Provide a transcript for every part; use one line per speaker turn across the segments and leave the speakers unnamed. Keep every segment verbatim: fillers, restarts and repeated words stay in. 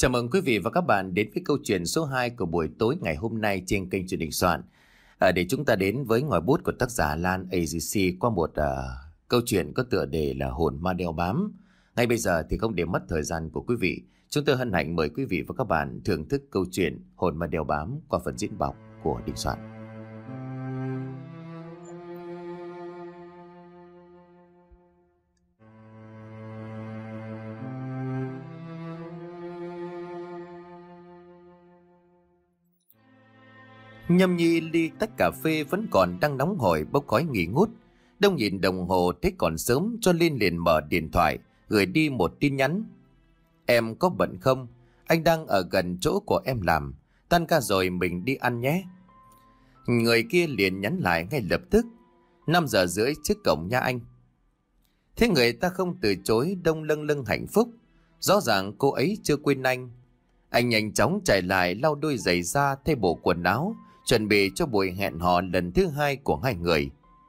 Chào mừng quý vị và các bạn đến với câu chuyện số hai của buổi tối ngày hôm nay trên kênh Truyền Đình Soạn. À, để chúng ta đến với ngòi bút của tác giả Lan a giê xê qua một uh, câu chuyện có tựa đề là Hồn Ma Đeo Bám. Ngay bây giờ thì không để mất thời gian của quý vị, chúng tôi hân hạnh mời quý vị và các bạn thưởng thức câu chuyện Hồn Ma Đeo Bám qua phần diễn đọc của Đình Soạn. Nhâm nhi ly tách cà phê vẫn còn đang nóng hổi bốc khói nghi ngút. Đông nhìn đồng hồ thấy còn sớm cho Linh liền mở điện thoại gửi đi một tin nhắn. Em có bận không? Anh đang ở gần chỗ của em làm. Tan ca rồi mình đi ăn nhé. Người kia liền nhắn lại ngay lập tức. Năm giờ rưỡi trước cổng nhà anh. Thế người ta không từ chối, Đông lâng lâng hạnh phúc. Rõ ràng cô ấy chưa quên anh. Anh nhanh chóng chạy lại lau đôi giày da, thay bộ quần áo, chuẩn bị cho buổi hẹn hò lần thứ hai của hai người.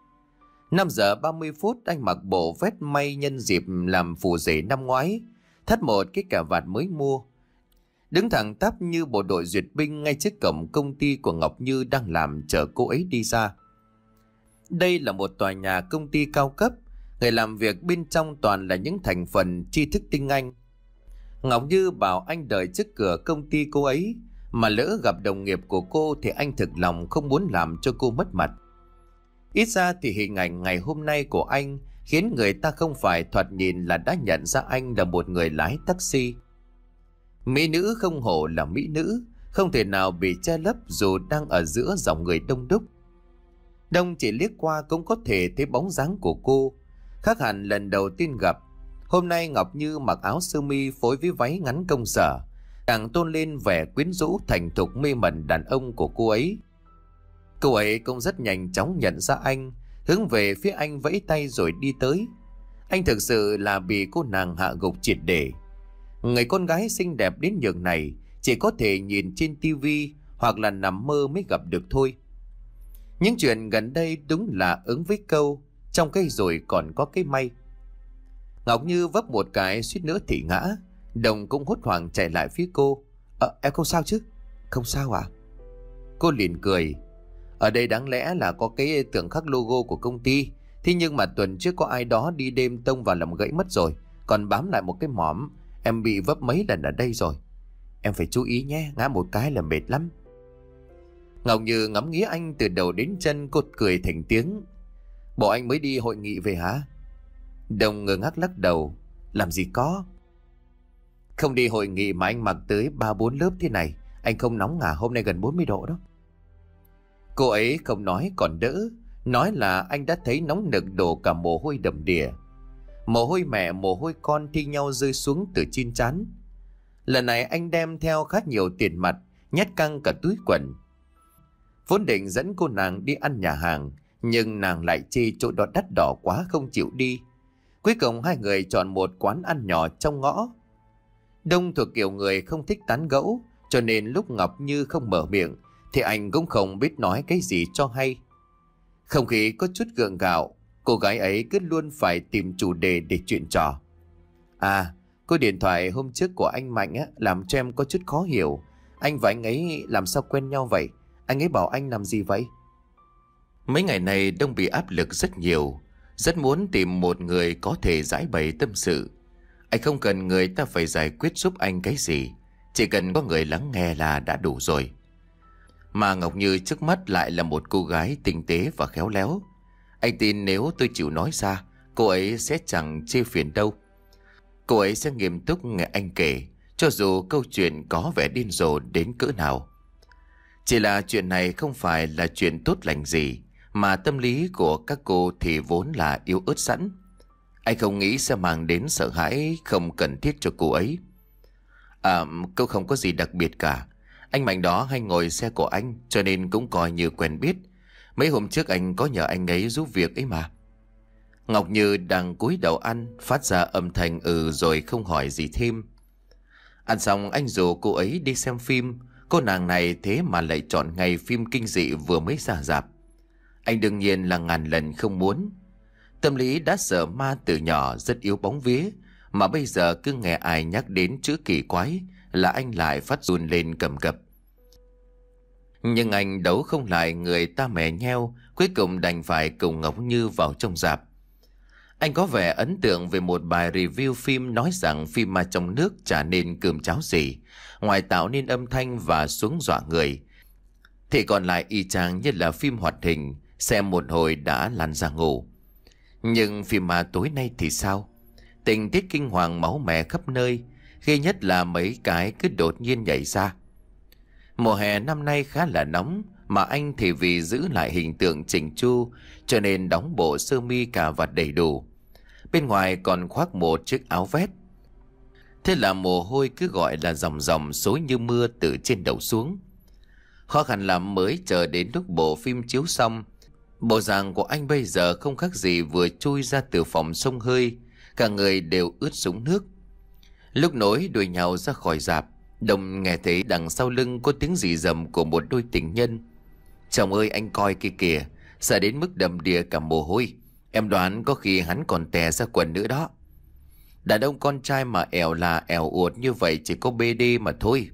Năm giờ ba mươi phút anh mặc bộ vest may nhân dịp làm phù rể năm ngoái, thắt một cái cà vạt mới mua. Đứng thẳng tắp như bộ đội duyệt binh ngay trước cổng công ty của Ngọc Như đang làm chờ cô ấy đi ra. Đây là một tòa nhà công ty cao cấp, người làm việc bên trong toàn là những thành phần tri thức tinh anh. Ngọc Như bảo anh đợi trước cửa công ty cô ấy, mà lỡ gặp đồng nghiệp của cô thì anh thực lòng không muốn làm cho cô mất mặt. Ít ra thì hình ảnh ngày hôm nay của anh khiến người ta không phải thoạt nhìn là đã nhận ra anh là một người lái taxi. Mỹ nữ không hổ là mỹ nữ, không thể nào bị che lấp dù đang ở giữa dòng người đông đúc. Đông chỉ liếc qua cũng có thể thấy bóng dáng của cô, khác hẳn lần đầu tiên gặp. Hôm nay Ngọc Như mặc áo sơ mi phối với váy ngắn công sở, càng tôn lên vẻ quyến rũ thành thục mê mẩn đàn ông của cô ấy. Cô ấy cũng rất nhanh chóng nhận ra anh, hướng về phía anh vẫy tay rồi đi tới. Anh thực sự là bị cô nàng hạ gục triệt để. Người con gái xinh đẹp đến nhường này chỉ có thể nhìn trên tivi hoặc là nằm mơ mới gặp được thôi. Những chuyện gần đây đúng là ứng với câu trong cây rồi còn có cái may. Ngọc Như vấp một cái suýt nữa thì ngã. Đồng cũng hốt hoảng chạy lại phía cô. Ờ, em không sao chứ? Không sao à? Cô liền cười. Ở đây đáng lẽ là có cái tượng khắc logo của công ty. Thế nhưng mà tuần trước có ai đó đi đêm tông vào làm gãy mất rồi. Còn bám lại một cái mỏm. Em bị vấp mấy lần ở đây rồi. Em phải chú ý nhé, ngã một cái là mệt lắm. Ngọc Như ngắm nghía anh từ đầu đến chân, cô cười thành tiếng. Bộ anh mới đi hội nghị về hả? Đồng ngơ ngác lắc đầu. Làm gì có. Không đi hội nghị mà anh mặc tới ba bốn lớp thế này. Anh không nóng à? Hôm nay gần bốn mươi độ đó. Cô ấy không nói còn đỡ. Nói là anh đã thấy nóng nực đổ cả mồ hôi đầm đìa. Mồ hôi mẹ mồ hôi con thi nhau rơi xuống từ trên trán. Lần này anh đem theo khá nhiều tiền mặt, nhét căng cả túi quần. Vốn định dẫn cô nàng đi ăn nhà hàng, nhưng nàng lại chê chỗ đó đắt đỏ quá không chịu đi. Cuối cùng hai người chọn một quán ăn nhỏ trong ngõ. Đông thuộc kiểu người không thích tán gẫu, cho nên lúc Ngọc Như không mở miệng thì anh cũng không biết nói cái gì cho hay. Không khí có chút gượng gạo, cô gái ấy cứ luôn phải tìm chủ đề để chuyện trò. À, cô điện thoại hôm trước của anh Mạnh á, làm cho em có chút khó hiểu. Anh và anh ấy làm sao quen nhau vậy? Anh ấy bảo anh làm gì vậy? Mấy ngày này Đông bị áp lực rất nhiều, rất muốn tìm một người có thể giải bày tâm sự. Anh không cần người ta phải giải quyết giúp anh cái gì, chỉ cần có người lắng nghe là đã đủ rồi. Mà Ngọc Như trước mắt lại là một cô gái tinh tế và khéo léo. Anh tin nếu tôi chịu nói ra, cô ấy sẽ chẳng chê phiền đâu. Cô ấy sẽ nghiêm túc nghe anh kể, cho dù câu chuyện có vẻ điên rồ đến cỡ nào. Chỉ là chuyện này không phải là chuyện tốt lành gì, mà tâm lý của các cô thì vốn là yếu ớt sẵn. Anh không nghĩ sẽ mang đến sợ hãi không cần thiết cho cô ấy. À, cô không có gì đặc biệt cả. Anh Mạnh đó hay ngồi xe của anh, cho nên cũng coi như quen biết. Mấy hôm trước anh có nhờ anh ấy giúp việc ấy mà. Ngọc Như đang cúi đầu ăn, phát ra âm thanh ừ rồi không hỏi gì thêm. Ăn xong anh rủ cô ấy đi xem phim. Cô nàng này thế mà lại chọn ngày phim kinh dị vừa mới ra rạp. Anh đương nhiên là ngàn lần không muốn. Tâm lý đã sợ ma từ nhỏ, rất yếu bóng vía, mà bây giờ cứ nghe ai nhắc đến chữ kỳ quái là anh lại phát run lên cầm cập. Nhưng anh đấu không lại người ta mè nheo, cuối cùng đành phải cùng Ngọc Như vào trong rạp. Anh có vẻ ấn tượng về một bài review phim nói rằng phim ma trong nước chả nên cơm cháo gì, ngoài tạo nên âm thanh và xuống dọa người, thì còn lại y chang như là phim hoạt hình, xem một hồi đã lăn ra ngủ. Nhưng phim ma tối nay thì sao? Tình tiết kinh hoàng máu me khắp nơi, ghê nhất là mấy cái cứ đột nhiên nhảy ra. Mùa hè năm nay khá là nóng, mà anh thì vì giữ lại hình tượng chỉnh chu cho nên đóng bộ sơ mi cà vạt đầy đủ. Bên ngoài còn khoác một chiếc áo vest. Thế là mồ hôi cứ gọi là dòng dòng xối như mưa từ trên đầu xuống. Khó khăn lắm mới chờ đến lúc bộ phim chiếu xong. Bộ dạng của anh bây giờ không khác gì vừa chui ra từ phòng xông hơi, cả người đều ướt sũng nước. Lúc nối đuổi nhau ra khỏi rạp, Đồng nghe thấy đằng sau lưng có tiếng rì rầm của một đôi tình nhân. Chồng ơi, anh coi kia kìa, sợ đến mức đầm đìa cả mồ hôi. Em đoán có khi hắn còn tè ra quần nữa đó. Đàn ông con trai mà ẻo là ẻo uột như vậy chỉ có bê đê mà thôi.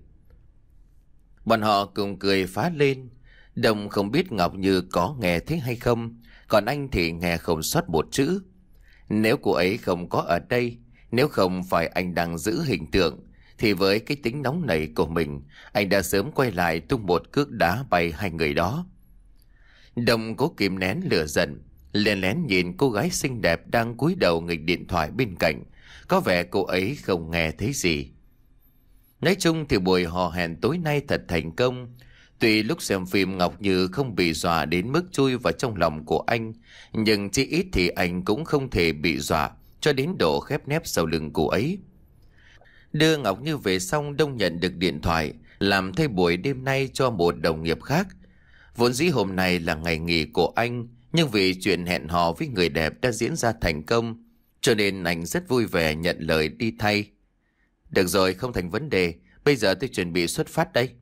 Bọn họ cùng cười phá lên. Đồng không biết Ngọc Như có nghe thấy hay không, còn anh thì nghe không sót một chữ. Nếu cô ấy không có ở đây, nếu không phải anh đang giữ hình tượng, thì với cái tính nóng nảy của mình, anh đã sớm quay lại tung một cước đá bay hai người đó. Đồng cố kìm nén lửa giận, lén lén nhìn cô gái xinh đẹp đang cúi đầu nghịch điện thoại bên cạnh. Có vẻ cô ấy không nghe thấy gì. Nói chung thì buổi hò hẹn tối nay thật thành công. Tuy lúc xem phim Ngọc Như không bị dọa đến mức chui vào trong lòng của anh, nhưng chỉ ít thì anh cũng không thể bị dọa cho đến độ khép nép sau lưng cô ấy. Đưa Ngọc Như về xong, Đông nhận được điện thoại làm thay buổi đêm nay cho một đồng nghiệp khác. Vốn dĩ hôm nay là ngày nghỉ của anh, nhưng vì chuyện hẹn hò với người đẹp đã diễn ra thành công, cho nên anh rất vui vẻ nhận lời đi thay. Được rồi, không thành vấn đề, bây giờ tôi chuẩn bị xuất phát đây.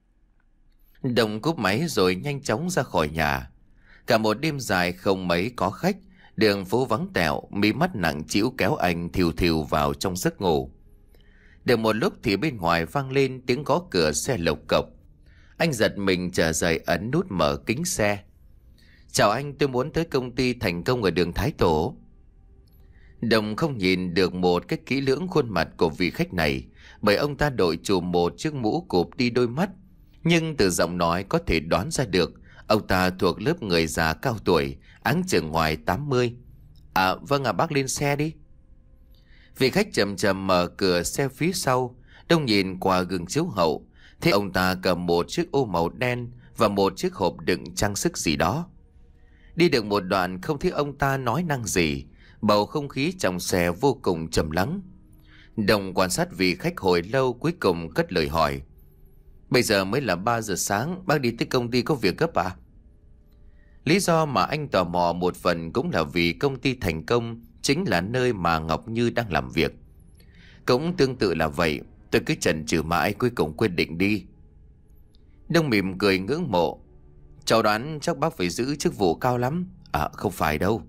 Đồng cúp máy rồi nhanh chóng ra khỏi nhà. Cả một đêm dài không mấy có khách, đường phố vắng tẹo, mí mắt nặng trĩu kéo anh thiu thiu vào trong giấc ngủ. Được một lúc thì bên ngoài vang lên tiếng gõ cửa xe lộc cộc. Anh giật mình trở dậy ấn nút mở kính xe. Chào anh, tôi muốn tới công ty Thành Công ở đường Thái Tổ. Đồng không nhìn được một cách kỹ lưỡng khuôn mặt của vị khách này, bởi ông ta đội trùm một chiếc mũ cụp đi đôi mắt. Nhưng từ giọng nói có thể đoán ra được ông ta thuộc lớp người già cao tuổi, áng chừng ngoài tám mươi. À vâng ạ, bác lên xe đi. Vị khách chậm chậm mở cửa xe phía sau. Đông nhìn qua gương chiếu hậu, thấy ông ta cầm một chiếc ô màu đen và một chiếc hộp đựng trang sức gì đó. Đi được một đoạn không thấy ông ta nói năng gì, bầu không khí trong xe vô cùng trầm lắng. Đồng quan sát vị khách hồi lâu, cuối cùng cất lời hỏi: Bây giờ mới là ba giờ sáng, bác đi tới công ty có việc gấp à? Lý do mà anh tò mò một phần cũng là vì công ty Thành Công chính là nơi mà Ngọc Như đang làm việc. Cũng tương tự là vậy, tôi cứ chần chừ mãi cuối cùng quyết định đi. Đông mỉm cười ngưỡng mộ: Cháu đoán chắc bác phải giữ chức vụ cao lắm. À không phải đâu.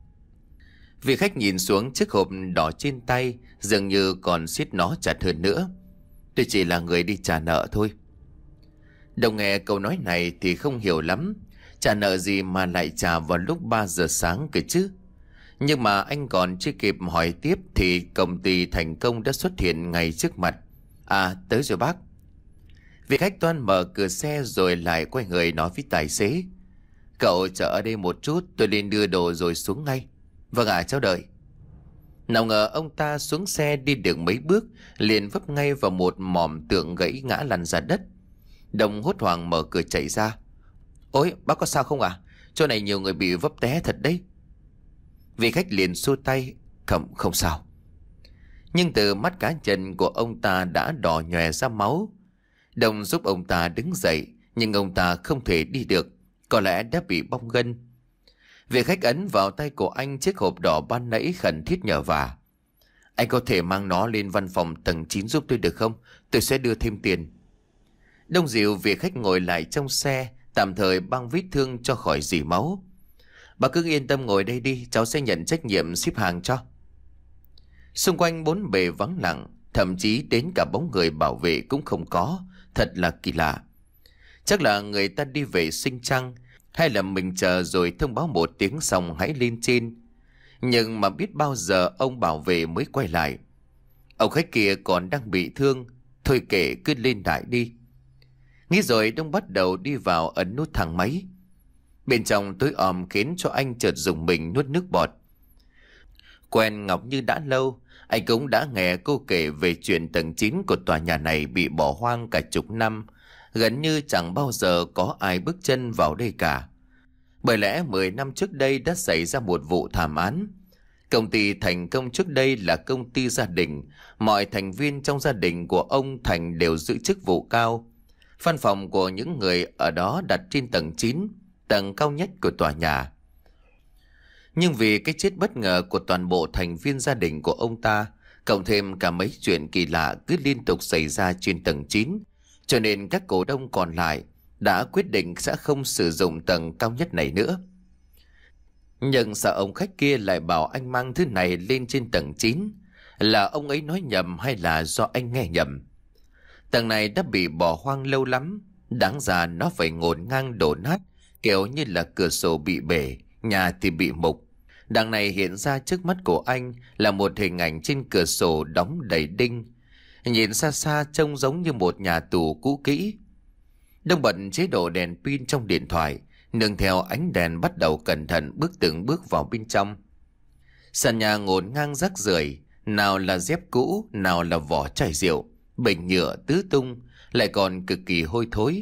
Vị khách nhìn xuống chiếc hộp đỏ trên tay, dường như còn siết nó chặt hơn nữa. Tôi chỉ là người đi trả nợ thôi. Đồng nghe câu nói này thì không hiểu lắm. Trả nợ gì mà lại trả vào lúc ba giờ sáng kìa chứ? Nhưng mà anh còn chưa kịp hỏi tiếp thì công ty Thành Công đã xuất hiện ngay trước mặt. À, tới rồi bác. Vị khách toan mở cửa xe rồi lại quay người nói với tài xế: Cậu chờ ở đây một chút, tôi lên đưa đồ rồi xuống ngay. Vâng ạ, cháu đợi. Nào ngờ ông ta xuống xe đi được mấy bước liền vấp ngay vào một mỏm tượng gãy ngã lăn ra đất. Đồng hốt hoảng mở cửa chạy ra. Ôi, bác có sao không ạ? Chỗ này nhiều người bị vấp té thật đấy. Vị khách liền xua tay: Không, không sao. Nhưng từ mắt cá chân của ông ta đã đỏ nhòe ra máu. Đồng giúp ông ta đứng dậy, nhưng ông ta không thể đi được, có lẽ đã bị bong gân. Vị khách ấn vào tay của anh chiếc hộp đỏ ban nãy, khẩn thiết nhờ vả: Anh có thể mang nó lên văn phòng tầng chín giúp tôi được không? Tôi sẽ đưa thêm tiền. Đông dịu vị khách ngồi lại trong xe, tạm thời băng vết thương cho khỏi rỉ máu. Bà cứ yên tâm ngồi đây đi, cháu sẽ nhận trách nhiệm ship hàng cho. Xung quanh bốn bề vắng lặng, thậm chí đến cả bóng người bảo vệ cũng không có. Thật là kỳ lạ. Chắc là người ta đi vệ sinh chăng, hay là mình chờ rồi thông báo một tiếng xong hãy lên trên. Nhưng mà biết bao giờ ông bảo vệ mới quay lại. Ông khách kia còn đang bị thương, thôi kệ cứ lên đại đi. Nghĩ rồi Đông bắt đầu đi vào ấn nút thang máy. Bên trong tối om khiến cho anh chợt dùng mình nuốt nước bọt. Quen Ngọc Như đã lâu, anh cũng đã nghe cô kể về chuyện tầng chín của tòa nhà này bị bỏ hoang cả chục năm. Gần như chẳng bao giờ có ai bước chân vào đây cả. Bởi lẽ mười năm trước đây đã xảy ra một vụ thảm án. Công ty Thành Công trước đây là công ty gia đình. Mọi thành viên trong gia đình của ông Thành đều giữ chức vụ cao. Văn phòng của những người ở đó đặt trên tầng chín, tầng cao nhất của tòa nhà. Nhưng vì cái chết bất ngờ của toàn bộ thành viên gia đình của ông ta, cộng thêm cả mấy chuyện kỳ lạ cứ liên tục xảy ra trên tầng chín, cho nên các cổ đông còn lại đã quyết định sẽ không sử dụng tầng cao nhất này nữa. Nhưng sợ ông khách kia lại bảo anh mang thứ này lên trên tầng chín, là ông ấy nói nhầm hay là do anh nghe nhầm. Tầng này đã bị bỏ hoang lâu lắm, đáng ra nó phải ngổn ngang đổ nát, kiểu như là cửa sổ bị bể, nhà thì bị mục. Đằng này hiện ra trước mắt của anh là một hình ảnh trên cửa sổ đóng đầy đinh. Nhìn xa xa trông giống như một nhà tù cũ kỹ. Đông bật chế độ đèn pin trong điện thoại, nương theo ánh đèn bắt đầu cẩn thận bước từng bước vào bên trong. Sàn nhà ngổn ngang rác rưởi, nào là dép cũ, nào là vỏ chai rượu, bình nhựa tứ tung, lại còn cực kỳ hôi thối.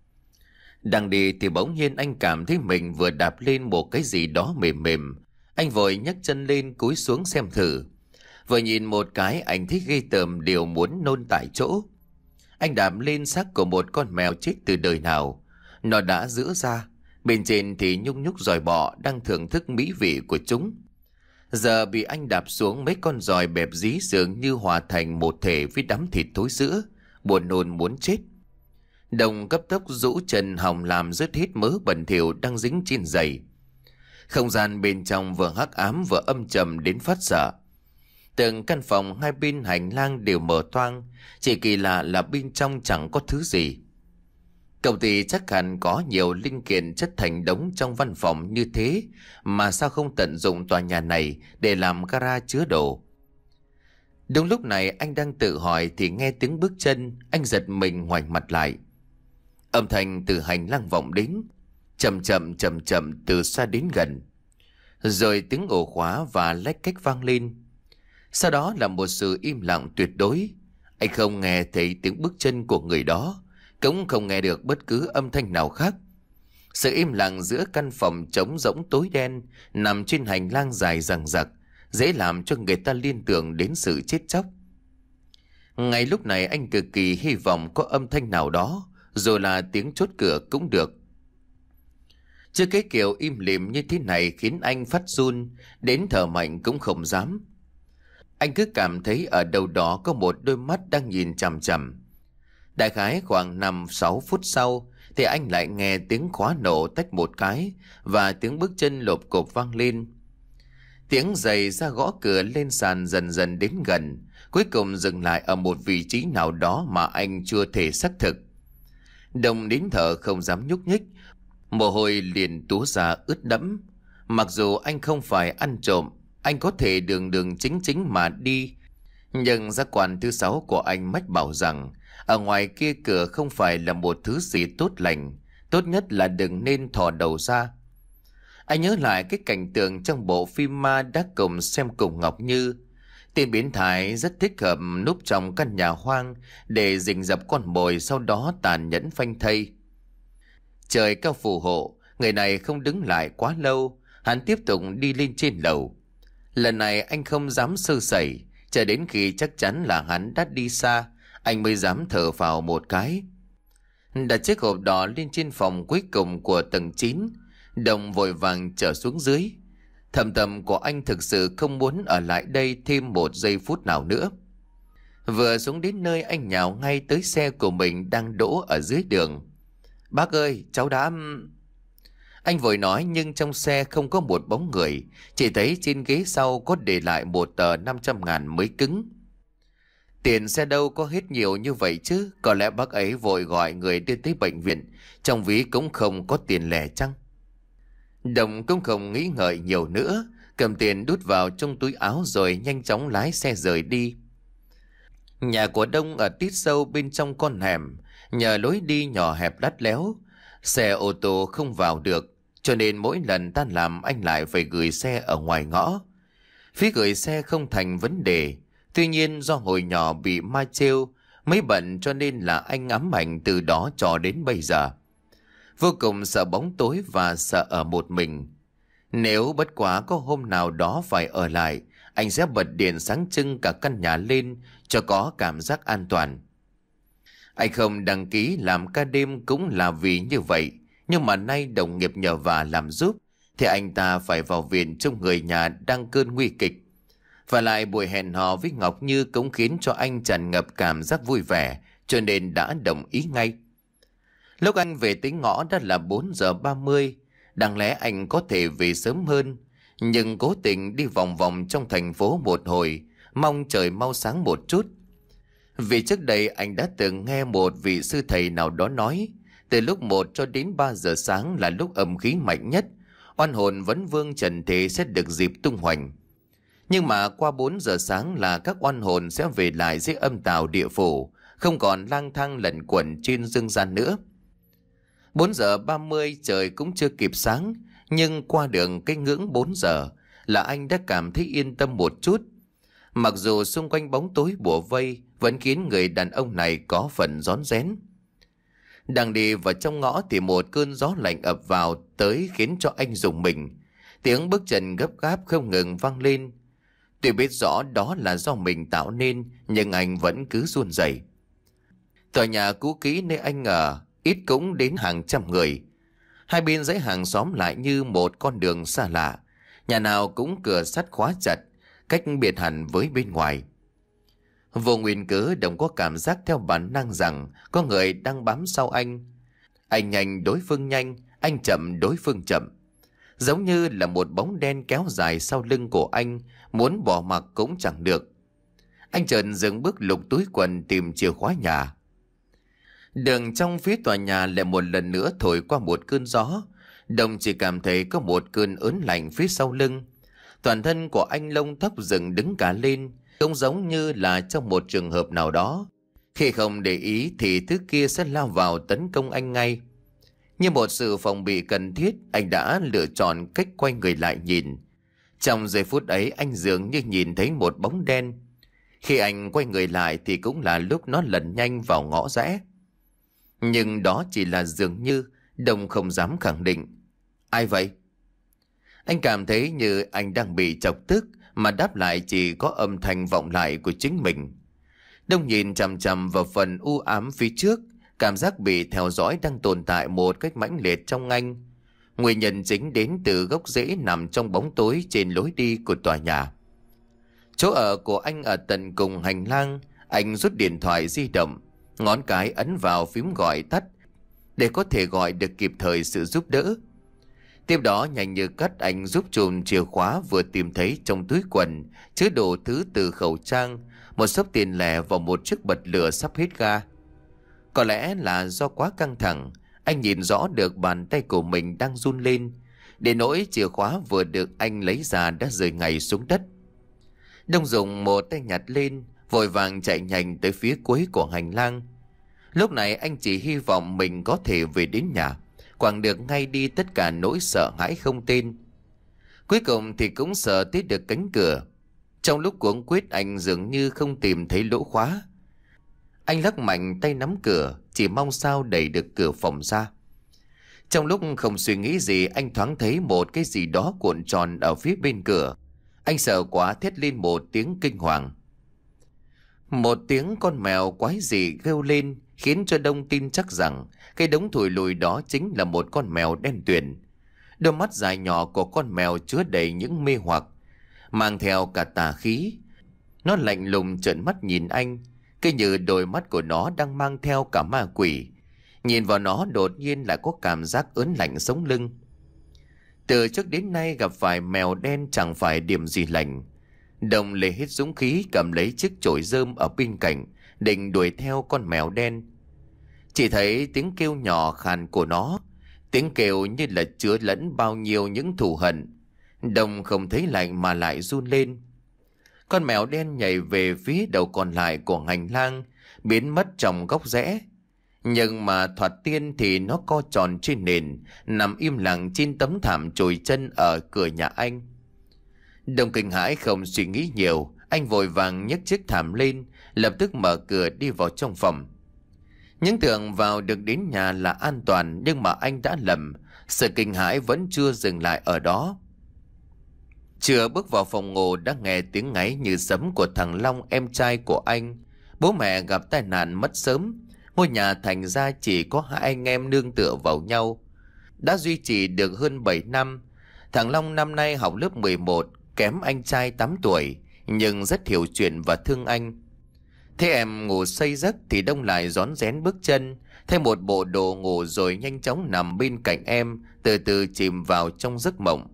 Đang đi thì bỗng nhiên anh cảm thấy mình vừa đạp lên một cái gì đó mềm mềm. Anh vội nhấc chân lên cúi xuống xem thử. Vừa nhìn một cái anh thấy ghê tởm, điều muốn nôn tại chỗ. Anh đạp lên xác của một con mèo chết từ đời nào. Nó đã giữa ra, bên trên thì nhung nhúc giòi bọ đang thưởng thức mỹ vị của chúng. Giờ bị anh đạp xuống, mấy con giòi bẹp dí dường như hòa thành một thể với đám thịt thối rữa, buồn nôn muốn chết. Đồng cấp tốc rũ chân hòng làm rớt hết mớ bẩn thỉu đang dính trên giày. Không gian bên trong vừa hắc ám vừa âm trầm đến phát sợ. Từng căn phòng hai bên hành lang đều mở toang, chỉ kỳ lạ là bên trong chẳng có thứ gì. Công ty chắc hẳn có nhiều linh kiện chất thành đống trong văn phòng như thế, mà sao không tận dụng tòa nhà này để làm gara chứa đồ. Đúng lúc này anh đang tự hỏi thì nghe tiếng bước chân, anh giật mình ngoảnh mặt lại. Âm thanh từ hành lang vọng đến, chậm chậm chậm chậm từ xa đến gần. Rồi tiếng ổ khóa và lách cách vang lên. Sau đó là một sự im lặng tuyệt đối. Anh không nghe thấy tiếng bước chân của người đó, cũng không nghe được bất cứ âm thanh nào khác. Sự im lặng giữa căn phòng trống rỗng tối đen nằm trên hành lang dài dằng dặc, dễ làm cho người ta liên tưởng đến sự chết chóc. Ngay lúc này anh cực kỳ hy vọng có âm thanh nào đó, rồi là tiếng chốt cửa cũng được. Chứ cái kiểu im lìm như thế này khiến anh phát run, đến thở mạnh cũng không dám. Anh cứ cảm thấy ở đâu đó có một đôi mắt đang nhìn chằm chằm. Đại khái khoảng năm sáu phút sau thì anh lại nghe tiếng khóa nổ tách một cái và tiếng bước chân lộp cộp vang lên. Tiếng giày ra gõ cửa lên sàn dần dần đến gần, cuối cùng dừng lại ở một vị trí nào đó mà anh chưa thể xác thực. Đồng đến thở không dám nhúc nhích, mồ hôi liền túa ra ướt đẫm. Mặc dù anh không phải ăn trộm, anh có thể đường đường chính chính mà đi, nhưng giác quan thứ sáu của anh mách bảo rằng ở ngoài kia cửa không phải là một thứ gì tốt lành, tốt nhất là đừng nên thò đầu ra. Anh nhớ lại cái cảnh tượng trong bộ phim ma đã cùng xem cùng Ngọc Như. Tên biến thái rất thích hợp núp trong căn nhà hoang để rình rập con mồi, sau đó tàn nhẫn phanh thây. Trời cao phù hộ, người này không đứng lại quá lâu, hắn tiếp tục đi lên trên lầu. Lần này anh không dám sơ sẩy, chờ đến khi chắc chắn là hắn đã đi xa, anh mới dám thở vào một cái. Đặt chiếc hộp đỏ lên trên phòng cuối cùng của tầng chín, Đồng vội vàng trở xuống dưới. Thầm thầm của anh thực sự không muốn ở lại đây thêm một giây phút nào nữa. Vừa xuống đến nơi anh nhào ngay tới xe của mình đang đỗ ở dưới đường. Bác ơi, cháu đã... Anh vội nói nhưng trong xe không có một bóng người, chỉ thấy trên ghế sau có để lại một tờ năm trăm ngàn mới cứng. Tiền xe đâu có hết nhiều như vậy chứ. Có lẽ bác ấy vội gọi người đưa tới bệnh viện. Trong ví cũng không có tiền lẻ chăng? Đồng cũng không nghĩ ngợi nhiều nữa, cầm tiền đút vào trong túi áo rồi nhanh chóng lái xe rời đi. Nhà của Đông ở tít sâu bên trong con hẻm, nhờ lối đi nhỏ hẹp đắt léo, xe ô tô không vào được, cho nên mỗi lần tan làm anh lại phải gửi xe ở ngoài ngõ. Phí gửi xe không thành vấn đề, tuy nhiên do hồi nhỏ bị ma trêu, mấy bận cho nên là anh ám ảnh từ đó cho đến bây giờ. Vô cùng sợ bóng tối và sợ ở một mình. Nếu bất quá có hôm nào đó phải ở lại, anh sẽ bật điện sáng trưng cả căn nhà lên cho có cảm giác an toàn. Anh không đăng ký làm ca đêm cũng là vì như vậy. Nhưng mà nay đồng nghiệp nhờ vả làm giúp thì anh ta phải vào viện trong người nhà đang cơn nguy kịch. Và lại buổi hẹn hò với Ngọc Như cũng khiến cho anh tràn ngập cảm giác vui vẻ, cho nên đã đồng ý ngay. Lúc anh về tới ngõ đã là bốn giờ ba mươi. Đáng lẽ anh có thể về sớm hơn, nhưng cố tình đi vòng vòng trong thành phố một hồi, mong trời mau sáng một chút. Vì trước đây anh đã từng nghe một vị sư thầy nào đó nói, từ lúc một cho đến ba giờ sáng là lúc âm khí mạnh nhất, oan hồn vấn vương trần thế sẽ được dịp tung hoành. Nhưng mà qua bốn giờ sáng là các oan hồn sẽ về lại dưới âm tào địa phủ, không còn lang thang lẩn quẩn trên dương gian nữa. Bốn giờ ba mươi trời cũng chưa kịp sáng, nhưng qua đường cái ngưỡng bốn giờ là anh đã cảm thấy yên tâm một chút. Mặc dù xung quanh bóng tối bủa vây vẫn khiến người đàn ông này có phần rón rén. Đang đi vào trong ngõ thì một cơn gió lạnh ập vào tới khiến cho anh rùng mình. Tiếng bước chân gấp gáp không ngừng vang lên. Tuy biết rõ đó là do mình tạo nên, nhưng anh vẫn cứ run rẩy. Tòa nhà cũ kỹ nơi anh ở ít cũng đến hàng trăm người. Hai bên dãy hàng xóm lại như một con đường xa lạ. Nhà nào cũng cửa sắt khóa chặt, cách biệt hẳn với bên ngoài. Vô nguyên cớ Đồng có cảm giác theo bản năng rằng có người đang bám sau anh. Anh nhanh đối phương nhanh, anh chậm đối phương chậm. Giống như là một bóng đen kéo dài sau lưng của anh, muốn bỏ mặc cũng chẳng được. Anh chợt dừng bước lục túi quần tìm chìa khóa nhà. Đường trong phía tòa nhà lại một lần nữa thổi qua một cơn gió. Đồng chỉ cảm thấy có một cơn ớn lạnh phía sau lưng. Toàn thân của anh lông tóc dựng đứng cả lên, không giống như là trong một trường hợp nào đó. Khi không để ý thì thứ kia sẽ lao vào tấn công anh ngay. Như một sự phòng bị cần thiết, anh đã lựa chọn cách quay người lại nhìn. Trong giây phút ấy anh dường như nhìn thấy một bóng đen. Khi anh quay người lại thì cũng là lúc nó lẩn nhanh vào ngõ rẽ. Nhưng đó chỉ là dường như, Đồng không dám khẳng định. Ai vậy? Anh cảm thấy như anh đang bị chọc tức, mà đáp lại chỉ có âm thanh vọng lại của chính mình. Đông nhìn chằm chằm vào phần u ám phía trước, cảm giác bị theo dõi đang tồn tại một cách mãnh liệt trong anh. Nguyên nhân chính đến từ gốc rễ nằm trong bóng tối trên lối đi của tòa nhà. Chỗ ở của anh ở tận cùng hành lang. Anh rút điện thoại di động, ngón cái ấn vào phím gọi tắt để có thể gọi được kịp thời sự giúp đỡ. Tiếp đó nhanh như cắt anh rút chùm chìa khóa vừa tìm thấy trong túi quần, chứa đồ thứ từ khẩu trang, một xấp tiền lẻ và một chiếc bật lửa sắp hết ga. Có lẽ là do quá căng thẳng, anh nhìn rõ được bàn tay của mình đang run lên, để nỗi chìa khóa vừa được anh lấy ra đã rơi ngay xuống đất. Đông dùng một tay nhặt lên, vội vàng chạy nhanh tới phía cuối của hành lang. Lúc này anh chỉ hy vọng mình có thể về đến nhà, quẳng được ngay đi tất cả nỗi sợ hãi không tên. Cuối cùng thì cũng sợ tới được cánh cửa. Trong lúc cuống quýt anh dường như không tìm thấy lỗ khóa. Anh lắc mạnh tay nắm cửa, chỉ mong sao đẩy được cửa phòng ra. Trong lúc không suy nghĩ gì, anh thoáng thấy một cái gì đó cuộn tròn ở phía bên cửa. Anh sợ quá thét lên một tiếng kinh hoàng. Một tiếng con mèo quái dị kêu lên khiến cho Đông tin chắc rằng cái đống thủi lùi đó chính là một con mèo đen tuyền. Đôi mắt dài nhỏ của con mèo chứa đầy những mê hoặc, mang theo cả tà khí. Nó lạnh lùng trợn mắt nhìn anh, cứ như đôi mắt của nó đang mang theo cả ma quỷ. Nhìn vào nó đột nhiên lại có cảm giác ớn lạnh sống lưng. Từ trước đến nay gặp phải mèo đen chẳng phải điểm gì lành. Đồng lấy hết dũng khí cầm lấy chiếc chổi rơm ở bên cạnh, định đuổi theo con mèo đen. Chỉ thấy tiếng kêu nhỏ khàn của nó, tiếng kêu như là chứa lẫn bao nhiêu những thù hận. Đồng không thấy lạnh mà lại run lên. Con mèo đen nhảy về phía đầu còn lại của hành lang, biến mất trong góc rẽ. Nhưng mà thoạt tiên thì nó co tròn trên nền, nằm im lặng trên tấm thảm chồi chân ở cửa nhà anh. Đồng kinh hãi không suy nghĩ nhiều, anh vội vàng nhấc chiếc thảm lên, lập tức mở cửa đi vào trong phòng. Những tưởng vào được đến nhà là an toàn, nhưng mà anh đã lầm, sự kinh hãi vẫn chưa dừng lại ở đó. Chưa bước vào phòng ngủ đã nghe tiếng ngáy như sấm của thằng Long, em trai của anh. Bố mẹ gặp tai nạn mất sớm, ngôi nhà thành ra chỉ có hai anh em nương tựa vào nhau. Đã duy trì được hơn bảy năm. Thằng Long năm nay học lớp mười một, kém anh trai tám tuổi, nhưng rất hiểu chuyện và thương anh. Thế em ngủ say giấc thì Đông lại rón rén bước chân, thêm một bộ đồ ngủ rồi nhanh chóng nằm bên cạnh em, từ từ chìm vào trong giấc mộng.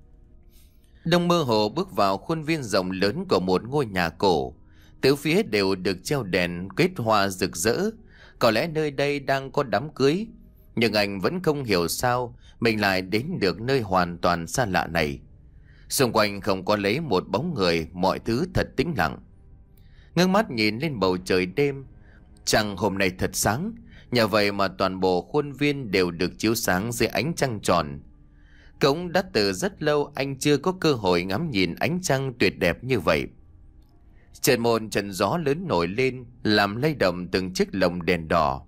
Đông mơ hồ bước vào khuôn viên rộng lớn của một ngôi nhà cổ. Tứ phía đều được treo đèn kết hoa rực rỡ. Có lẽ nơi đây đang có đám cưới. Nhưng anh vẫn không hiểu sao mình lại đến được nơi hoàn toàn xa lạ này. Xung quanh không có lấy một bóng người, mọi thứ thật tĩnh lặng. Ngước mắt nhìn lên bầu trời đêm, trăng hôm nay thật sáng, nhờ vậy mà toàn bộ khuôn viên đều được chiếu sáng dưới ánh trăng tròn. Cũng đã từ rất lâu anh chưa có cơ hội ngắm nhìn ánh trăng tuyệt đẹp như vậy. Trên một trận gió lớn nổi lên, làm lay động từng chiếc lồng đèn đỏ.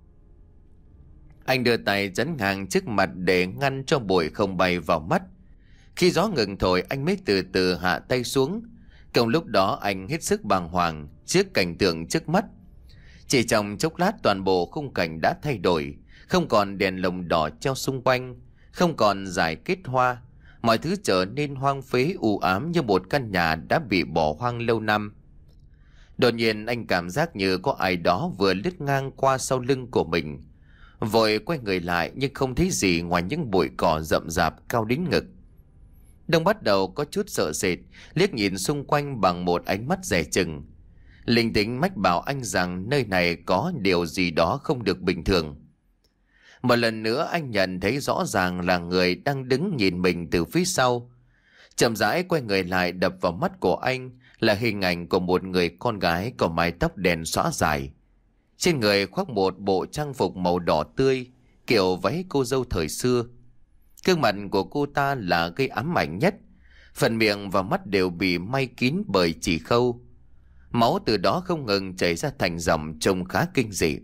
Anh đưa tay chắn ngang trước mặt để ngăn cho bụi không bay vào mắt. Khi gió ngừng thổi, anh mới từ từ hạ tay xuống. Cùng lúc đó anh hết sức bàng hoàng trước cảnh tượng trước mắt. Chỉ trong chốc lát toàn bộ khung cảnh đã thay đổi. Không còn đèn lồng đỏ treo xung quanh, không còn dải kết hoa. Mọi thứ trở nên hoang phế u ám như một căn nhà đã bị bỏ hoang lâu năm. Đột nhiên anh cảm giác như có ai đó vừa lướt ngang qua sau lưng của mình. Vội quay người lại nhưng không thấy gì ngoài những bụi cỏ rậm rạp cao đến ngực. Đông bắt đầu có chút sợ sệt, liếc nhìn xung quanh bằng một ánh mắt dè chừng. Linh tính mách bảo anh rằng nơi này có điều gì đó không được bình thường. Một lần nữa anh nhận thấy rõ ràng là người đang đứng nhìn mình từ phía sau. Chậm rãi quay người lại, đập vào mắt của anh là hình ảnh của một người con gái có mái tóc đen xõa dài. Trên người khoác một bộ trang phục màu đỏ tươi, kiểu váy cô dâu thời xưa. Gương mặt của cô ta là gây ám ảnh nhất. Phần miệng và mắt đều bị may kín bởi chỉ khâu. Máu từ đó không ngừng chảy ra thành dòng, trông khá kinh dị.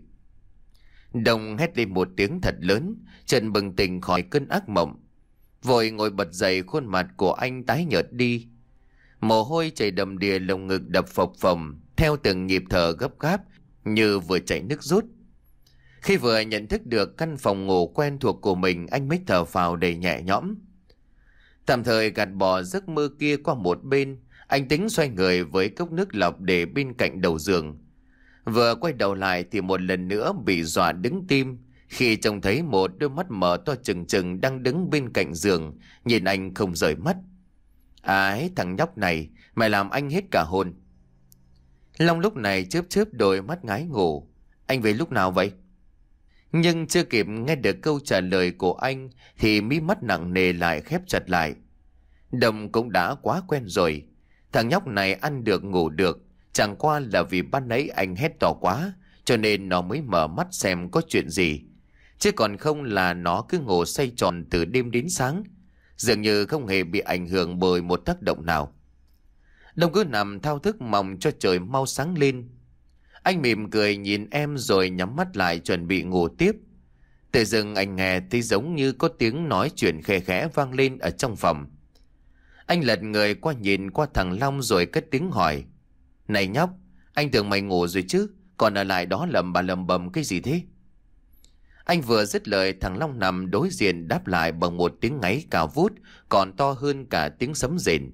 Đồng hét lên một tiếng thật lớn, chợt bừng tỉnh khỏi cơn ác mộng. Vội ngồi bật dậy, khuôn mặt của anh tái nhợt đi. Mồ hôi chảy đầm đìa, lồng ngực đập phập phồng theo từng nhịp thở gấp gáp như vừa chảy nước rút. Khi vừa nhận thức được căn phòng ngủ quen thuộc của mình, anh mới thở phào đầy nhẹ nhõm. Tạm thời gạt bỏ giấc mơ kia qua một bên, anh tính xoay người với cốc nước lọc để bên cạnh đầu giường. Vừa quay đầu lại thì một lần nữa bị dọa đứng tim khi trông thấy một đôi mắt mở to trừng trừng đang đứng bên cạnh giường, nhìn anh không rời mắt. Ái, thằng nhóc này, mày làm anh hết cả hồn. Long lúc này chớp chớp đôi mắt ngái ngủ. Anh về lúc nào vậy? Nhưng chưa kịp nghe được câu trả lời của anh thì mí mắt nặng nề lại khép chặt lại. Đồng cũng đã quá quen rồi. Thằng nhóc này ăn được ngủ được, chẳng qua là vì ban nãy anh hét to quá cho nên nó mới mở mắt xem có chuyện gì. Chứ còn không là nó cứ ngủ say tròn từ đêm đến sáng, dường như không hề bị ảnh hưởng bởi một tác động nào. Đông cứ nằm thao thức mong cho trời mau sáng lên. Anh mỉm cười nhìn em rồi nhắm mắt lại chuẩn bị ngủ tiếp. Tự dưng anh nghe thấy giống như có tiếng nói chuyện khẽ khẽ vang lên ở trong phòng. Anh lật người qua nhìn qua thằng Long rồi cất tiếng hỏi. Này nhóc, anh tưởng mày ngủ rồi chứ, còn ở lại đó lầm bà lầm bầm cái gì thế? Anh vừa dứt lời, thằng Long nằm đối diện đáp lại bằng một tiếng ngáy cao vút, còn to hơn cả tiếng sấm rền.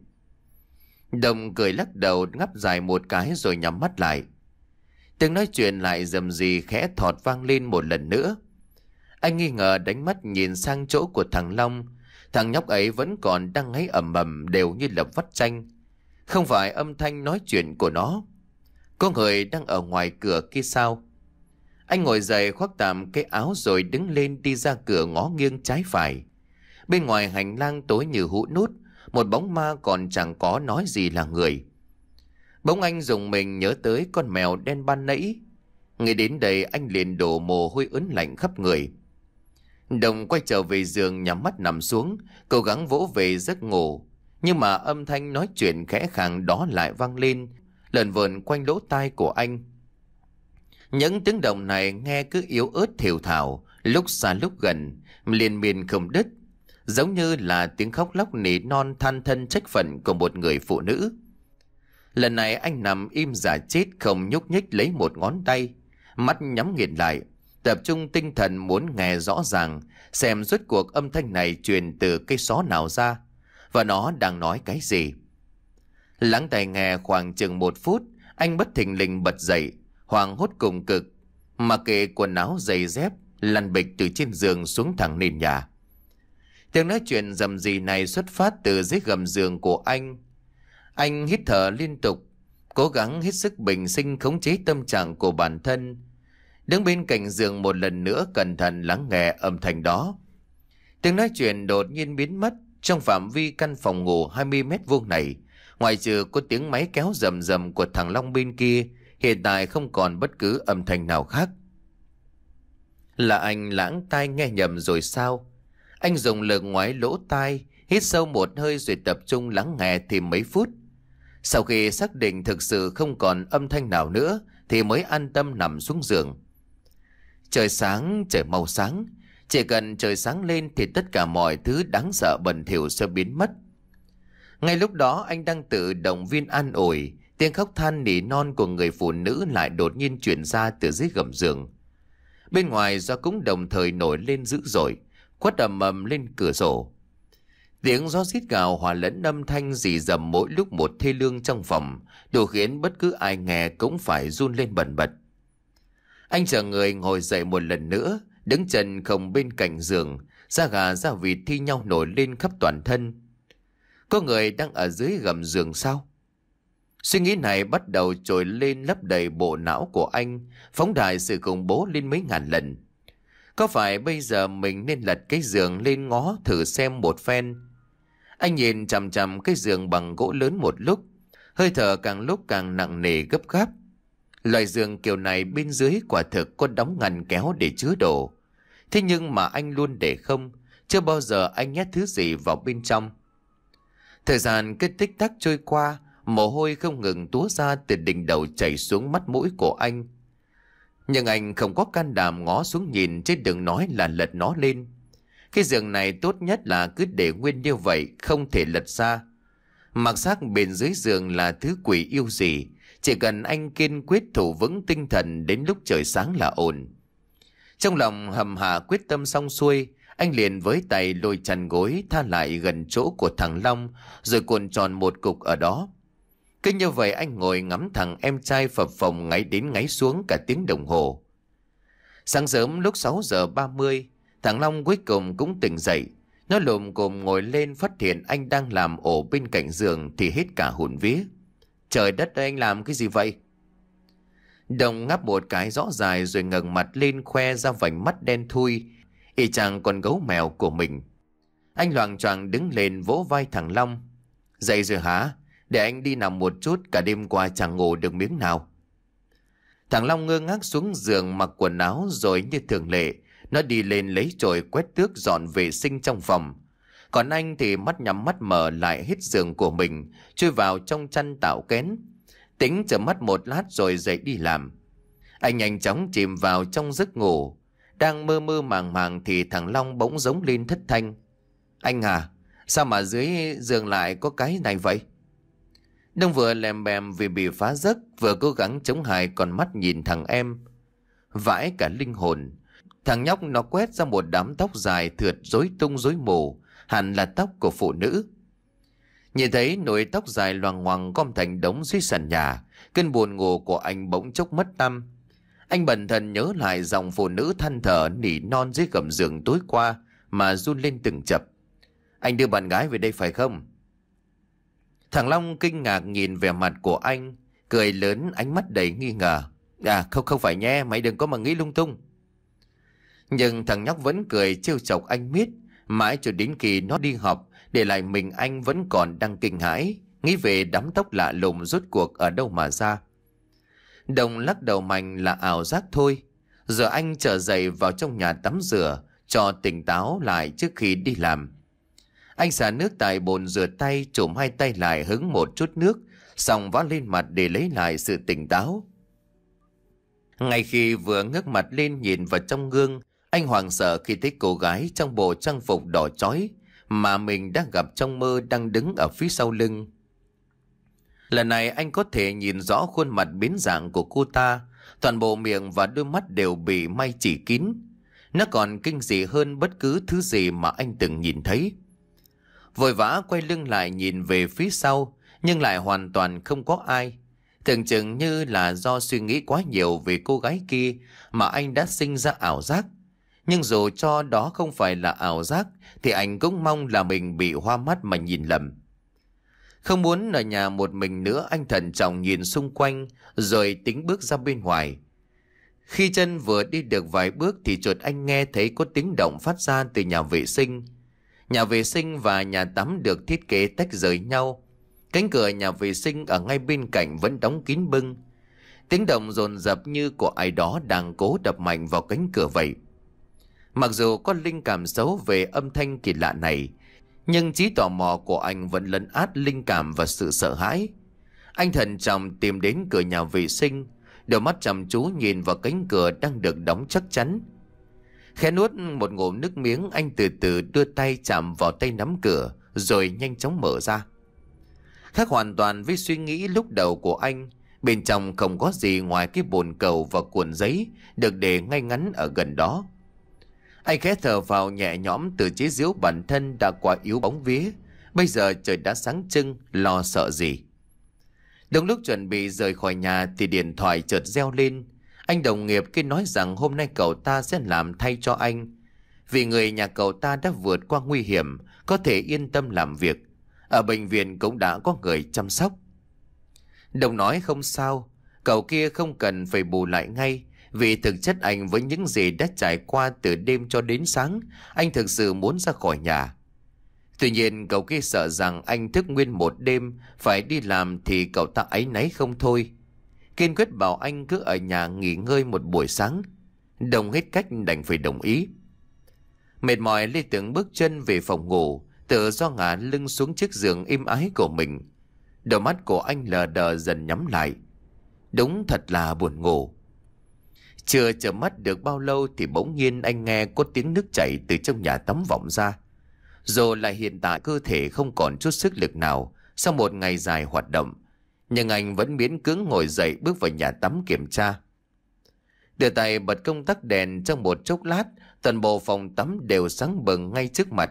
Đồng cười lắc đầu ngáp dài một cái rồi nhắm mắt lại. Tiếng nói chuyện lại rầm rì khẽ thọt vang lên một lần nữa. Anh nghi ngờ đánh mắt nhìn sang chỗ của thằng Long. Thằng nhóc ấy vẫn còn đang ngáy ầm ầm đều như là vắt chanh. Không phải âm thanh nói chuyện của nó. Có người đang ở ngoài cửa kia sao? Anh ngồi dậy khoác tạm cái áo rồi đứng lên đi ra cửa ngó nghiêng trái phải. Bên ngoài hành lang tối như hũ nút, một bóng ma còn chẳng có nói gì là người. Bỗng anh dùng mình nhớ tới con mèo đen ban nãy. Nghĩ đến đây anh liền đổ mồ hôi ớn lạnh khắp người. Đồng quay trở về giường nhắm mắt nằm xuống, cố gắng vỗ về giấc ngủ. Nhưng mà âm thanh nói chuyện khẽ khàng đó lại vang lên, lờn vờn quanh lỗ tai của anh. Những tiếng động này nghe cứ yếu ớt thều thào, lúc xa lúc gần, liên miên không đứt, giống như là tiếng khóc lóc nỉ non than thân trách phận của một người phụ nữ. Lần này anh nằm im giả chết không nhúc nhích lấy một ngón tay, mắt nhắm nghiền lại, tập trung tinh thần muốn nghe rõ ràng xem rốt cuộc âm thanh này truyền từ cây xó nào ra và nó đang nói cái gì. Lắng tai nghe khoảng chừng một phút, anh bất thình lình bật dậy, hoảng hốt cùng cực, mà kệ quần áo giày dép lăn bịch từ trên giường xuống thẳng nền nhà. Tiếng nói chuyện rầm rì này xuất phát từ dưới gầm giường của anh. Anh hít thở liên tục, cố gắng hết sức bình sinh khống chế tâm trạng của bản thân. Đứng bên cạnh giường một lần nữa cẩn thận lắng nghe âm thanh đó. Tiếng nói chuyện đột nhiên biến mất. Trong phạm vi căn phòng ngủ hai mươi mét vuông này, ngoài trừ có tiếng máy kéo rầm rầm của thằng Long bên kia, hiện tại không còn bất cứ âm thanh nào khác. Là anh lãng tai nghe nhầm rồi sao? Anh dùng lực ngoái lỗ tai, hít sâu một hơi rồi tập trung lắng nghe thêm mấy phút. Sau khi xác định thực sự không còn âm thanh nào nữa thì mới an tâm nằm xuống giường. Trời sáng, trời mau sáng. Chỉ cần trời sáng lên thì tất cả mọi thứ đáng sợ bẩn thỉu sẽ biến mất. Ngay lúc đó anh đang tự động viên an ủi, tiếng khóc than nỉ non của người phụ nữ lại đột nhiên truyền ra từ dưới gầm giường. Bên ngoài gió cũng đồng thời nổi lên dữ dội, quất ầm ầm lên cửa sổ. Tiếng gió rít gào hòa lẫn âm thanh rì rầm mỗi lúc một thê lương trong phòng, đủ khiến bất cứ ai nghe cũng phải run lên bần bật. Anh chờ người ngồi dậy một lần nữa, đứng chân không bên cạnh giường, da gà da vịt thi nhau nổi lên khắp toàn thân. Có người đang ở dưới gầm giường sao? Suy nghĩ này bắt đầu trồi lên lấp đầy bộ não của anh, phóng đại sự khủng bố lên mấy ngàn lần. Có phải bây giờ mình nên lật cái giường lên ngó thử xem một phen? Anh nhìn chằm chằm cái giường bằng gỗ lớn một lúc, hơi thở càng lúc càng nặng nề gấp gáp. Loại giường kiểu này bên dưới quả thực có đóng ngăn kéo để chứa đồ. Thế nhưng mà anh luôn để không, chưa bao giờ anh nhét thứ gì vào bên trong. Thời gian cứ tích tắc trôi qua, mồ hôi không ngừng túa ra từ đỉnh đầu chảy xuống mắt mũi của anh. Nhưng anh không có can đảm ngó xuống nhìn, chứ đừng nói là lật nó lên. Cái giường này tốt nhất là cứ để nguyên như vậy, không thể lật ra. Mặc xác bên dưới giường là thứ quỷ yêu gì, chỉ cần anh kiên quyết thủ vững tinh thần đến lúc trời sáng là ổn. Trong lòng hầm hà quyết tâm xong xuôi, anh liền với tay lôi chăn gối tha lại gần chỗ của thằng Long, rồi cuộn tròn một cục ở đó. Cứ như vậy anh ngồi ngắm thằng em trai phập phồng ngáy đến ngáy xuống cả tiếng đồng hồ. Sáng sớm lúc sáu giờ ba mươi, thằng Long cuối cùng cũng tỉnh dậy. Nó lồm cồm ngồi lên phát hiện anh đang làm ổ bên cạnh giường thì hết cả hồn vía. Trời đất ơi, anh làm cái gì vậy? Đồng ngáp một cái rõ dài rồi ngẩng mặt lên khoe ra vành mắt đen thui, y chang con gấu mèo của mình. Anh loạng choạng đứng lên vỗ vai thằng Long. Dậy rồi hả? Để anh đi nằm một chút, cả đêm qua chẳng ngủ được miếng nào. Thằng Long ngơ ngác xuống giường mặc quần áo rồi như thường lệ, nó đi lên lấy chổi quét tước dọn vệ sinh trong phòng. Còn anh thì mắt nhắm mắt mở lại hết giường của mình, chui vào trong chăn tạo kén. Tính chợp mắt một lát rồi dậy đi làm. Anh nhanh chóng chìm vào trong giấc ngủ. Đang mơ mơ màng màng thì thằng Long bỗng giống lên thất thanh. Anh à, sao mà dưới giường lại có cái này vậy? Đông vừa lèm bèm vì bị phá giấc, vừa cố gắng chống hài con mắt nhìn thằng em. Vãi cả linh hồn. Thằng nhóc nó quét ra một đám tóc dài thượt rối tung rối mù, hẳn là tóc của phụ nữ. Nhìn thấy nồi tóc dài loằng ngoằng gom thành đống dưới sàn nhà, cơn buồn ngủ của anh bỗng chốc mất tăm. Anh bần thần nhớ lại dòng phụ nữ than thở nỉ non dưới gầm giường tối qua mà run lên từng chập. Anh đưa bạn gái về đây phải không? Thằng Long kinh ngạc nhìn vẻ mặt của anh, cười lớn, ánh mắt đầy nghi ngờ. À không không phải nhé, mày đừng có mà nghĩ lung tung. Nhưng thằng nhóc vẫn cười trêu chọc anh miết, mãi cho đến khi nó đi học, để lại mình anh vẫn còn đang kinh hãi, nghĩ về đám tóc lạ lùng rốt cuộc ở đâu mà ra. Đồng lắc đầu mạnh là ảo giác thôi. Giờ anh trở dậy vào trong nhà tắm rửa, cho tỉnh táo lại trước khi đi làm. Anh xả nước tại bồn rửa tay, trùm hai tay lại hứng một chút nước, xong vã lên mặt để lấy lại sự tỉnh táo. Ngay khi vừa ngước mặt lên nhìn vào trong gương, anh hoảng sợ khi thấy cô gái trong bộ trang phục đỏ chói mà mình đã gặp trong mơ đang đứng ở phía sau lưng. Lần này anh có thể nhìn rõ khuôn mặt biến dạng của cô ta, toàn bộ miệng và đôi mắt đều bị may chỉ kín. Nó còn kinh dị hơn bất cứ thứ gì mà anh từng nhìn thấy. Vội vã quay lưng lại nhìn về phía sau, nhưng lại hoàn toàn không có ai. Tưởng chừng như là do suy nghĩ quá nhiều về cô gái kia mà anh đã sinh ra ảo giác. Nhưng dù cho đó không phải là ảo giác thì anh cũng mong là mình bị hoa mắt mà nhìn lầm. Không muốn ở nhà một mình nữa, anh thận trọng nhìn xung quanh rồi tính bước ra bên ngoài. Khi chân vừa đi được vài bước thì chợt anh nghe thấy có tiếng động phát ra từ nhà vệ sinh. Nhà vệ sinh và nhà tắm được thiết kế tách rời nhau. Cánh cửa nhà vệ sinh ở ngay bên cạnh vẫn đóng kín bưng. Tiếng động dồn dập như của ai đó đang cố đập mạnh vào cánh cửa vậy. Mặc dù có linh cảm xấu về âm thanh kỳ lạ này, nhưng trí tò mò của anh vẫn lấn át linh cảm và sự sợ hãi. Anh thận trọng tìm đến cửa nhà vệ sinh, đôi mắt chăm chú nhìn vào cánh cửa đang được đóng chắc chắn. Khẽ nuốt một ngụm nước miếng, anh từ từ đưa tay chạm vào tay nắm cửa rồi nhanh chóng mở ra. Khác hoàn toàn với suy nghĩ lúc đầu của anh, bên trong không có gì ngoài cái bồn cầu và cuộn giấy được để ngay ngắn ở gần đó. Anh khẽ thở vào nhẹ nhõm, từ chế giễu bản thân đã quá yếu bóng vía. Bây giờ trời đã sáng trưng, lo sợ gì. Đúng lúc chuẩn bị rời khỏi nhà thì điện thoại chợt reo lên. Anh đồng nghiệp kia nói rằng hôm nay cậu ta sẽ làm thay cho anh, vì người nhà cậu ta đã vượt qua nguy hiểm, có thể yên tâm làm việc. Ở bệnh viện cũng đã có người chăm sóc. Đồng nói không sao, cậu kia không cần phải bù lại ngay, vì thực chất anh với những gì đã trải qua từ đêm cho đến sáng, anh thực sự muốn ra khỏi nhà. Tuy nhiên cậu kia sợ rằng anh thức nguyên một đêm phải đi làm thì cậu ta áy náy không thôi, kiên quyết bảo anh cứ ở nhà nghỉ ngơi một buổi sáng. Đồng hết cách đành phải đồng ý. Mệt mỏi, Lê Tưởng bước chân về phòng ngủ, tự do ngả lưng xuống chiếc giường êm ái của mình. Đôi mắt của anh lờ đờ dần nhắm lại. Đúng thật là buồn ngủ. Chưa chợp mắt được bao lâu thì bỗng nhiên anh nghe có tiếng nước chảy từ trong nhà tắm vọng ra. Dù là hiện tại cơ thể không còn chút sức lực nào sau một ngày dài hoạt động, nhưng anh vẫn miễn cưỡng ngồi dậy bước vào nhà tắm kiểm tra. Đưa tay bật công tắc đèn, trong một chốc lát toàn bộ phòng tắm đều sáng bừng ngay trước mặt.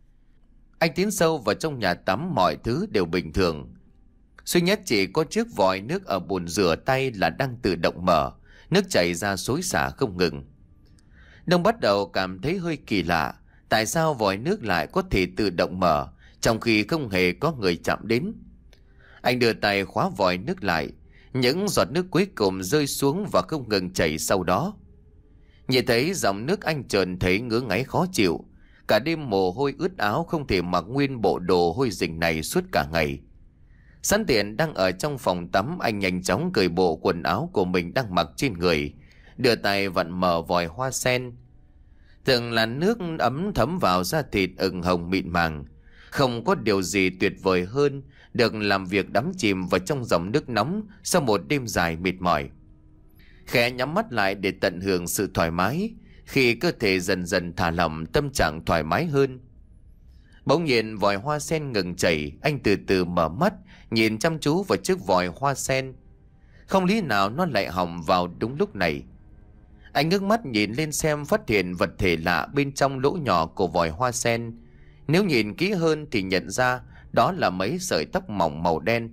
Anh tiến sâu vào trong nhà tắm, mọi thứ đều bình thường. Duy nhất chỉ có chiếc vòi nước ở bồn rửa tay là đang tự động mở, nước chảy ra xối xả không ngừng. Đông bắt đầu cảm thấy hơi kỳ lạ, tại sao vòi nước lại có thể tự động mở trong khi không hề có người chạm đến. Anh đưa tay khóa vòi nước lại, những giọt nước cuối cùng rơi xuống và không ngừng chảy sau đó. Nhìn thấy dòng nước anh chợt thấy ngứa ngáy khó chịu. Cả đêm mồ hôi ướt áo, không thể mặc nguyên bộ đồ hôi rình này suốt cả ngày. Sẵn tiện đang ở trong phòng tắm, anh nhanh chóng cởi bộ quần áo của mình đang mặc trên người, đưa tay vặn mở vòi hoa sen. Từng làn nước ấm thấm vào da thịt ửng hồng mịn màng. Không có điều gì tuyệt vời hơn được làm việc đắm chìm vào trong dòng nước nóng sau một đêm dài mệt mỏi. Khẽ nhắm mắt lại để tận hưởng sự thoải mái. Khi cơ thể dần dần thả lỏng, tâm trạng thoải mái hơn. Bỗng nhiên vòi hoa sen ngừng chảy, anh từ từ mở mắt, nhìn chăm chú vào chiếc vòi hoa sen. Không lý nào nó lại hỏng vào đúng lúc này. Anh ngước mắt nhìn lên xem, phát hiện vật thể lạ bên trong lỗ nhỏ của vòi hoa sen. Nếu nhìn kỹ hơn thì nhận ra đó là mấy sợi tóc mỏng màu đen.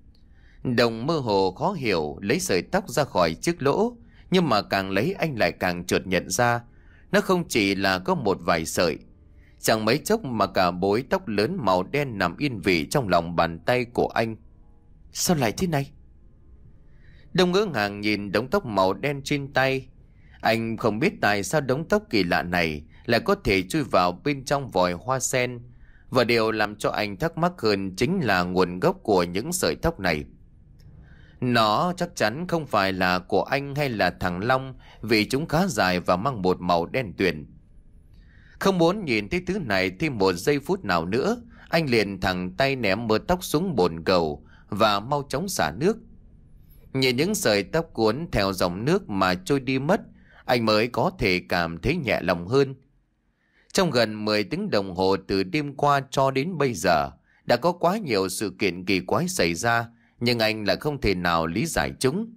Đồng mơ hồ khó hiểu lấy sợi tóc ra khỏi chiếc lỗ, nhưng mà càng lấy anh lại càng chợt nhận ra nó không chỉ là có một vài sợi. Chẳng mấy chốc mà cả bối tóc lớn màu đen nằm yên vị trong lòng bàn tay của anh. Sao lại thế này? Đông ngỡ ngàng nhìn đống tóc màu đen trên tay. Anh không biết tại sao đống tóc kỳ lạ này lại có thể chui vào bên trong vòi hoa sen. Và điều làm cho anh thắc mắc hơn chính là nguồn gốc của những sợi tóc này. Nó chắc chắn không phải là của anh hay là thằng Long, vì chúng khá dài và mang một màu đen tuyền. Không muốn nhìn thấy thứ này thêm một giây phút nào nữa, anh liền thẳng tay ném mớ tóc xuống bồn cầu và mau chóng xả nước. Nhìn những sợi tóc cuốn theo dòng nước mà trôi đi mất, anh mới có thể cảm thấy nhẹ lòng hơn. Trong gần mười tiếng đồng hồ từ đêm qua cho đến bây giờ, đã có quá nhiều sự kiện kỳ quái xảy ra, nhưng anh lại không thể nào lý giải chúng.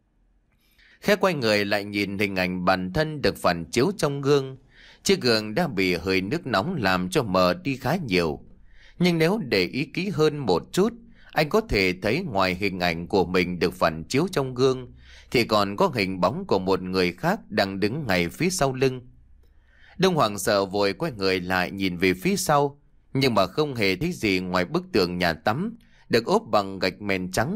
Khẽ quay người lại nhìn hình ảnh bản thân được phản chiếu trong gương. Chiếc gương đã bị hơi nước nóng làm cho mờ đi khá nhiều. Nhưng nếu để ý kỹ hơn một chút, anh có thể thấy ngoài hình ảnh của mình được phản chiếu trong gương, thì còn có hình bóng của một người khác đang đứng ngay phía sau lưng. Đông hoảng sợ vội quay người lại nhìn về phía sau, nhưng mà không hề thấy gì ngoài bức tường nhà tắm được ốp bằng gạch mền trắng.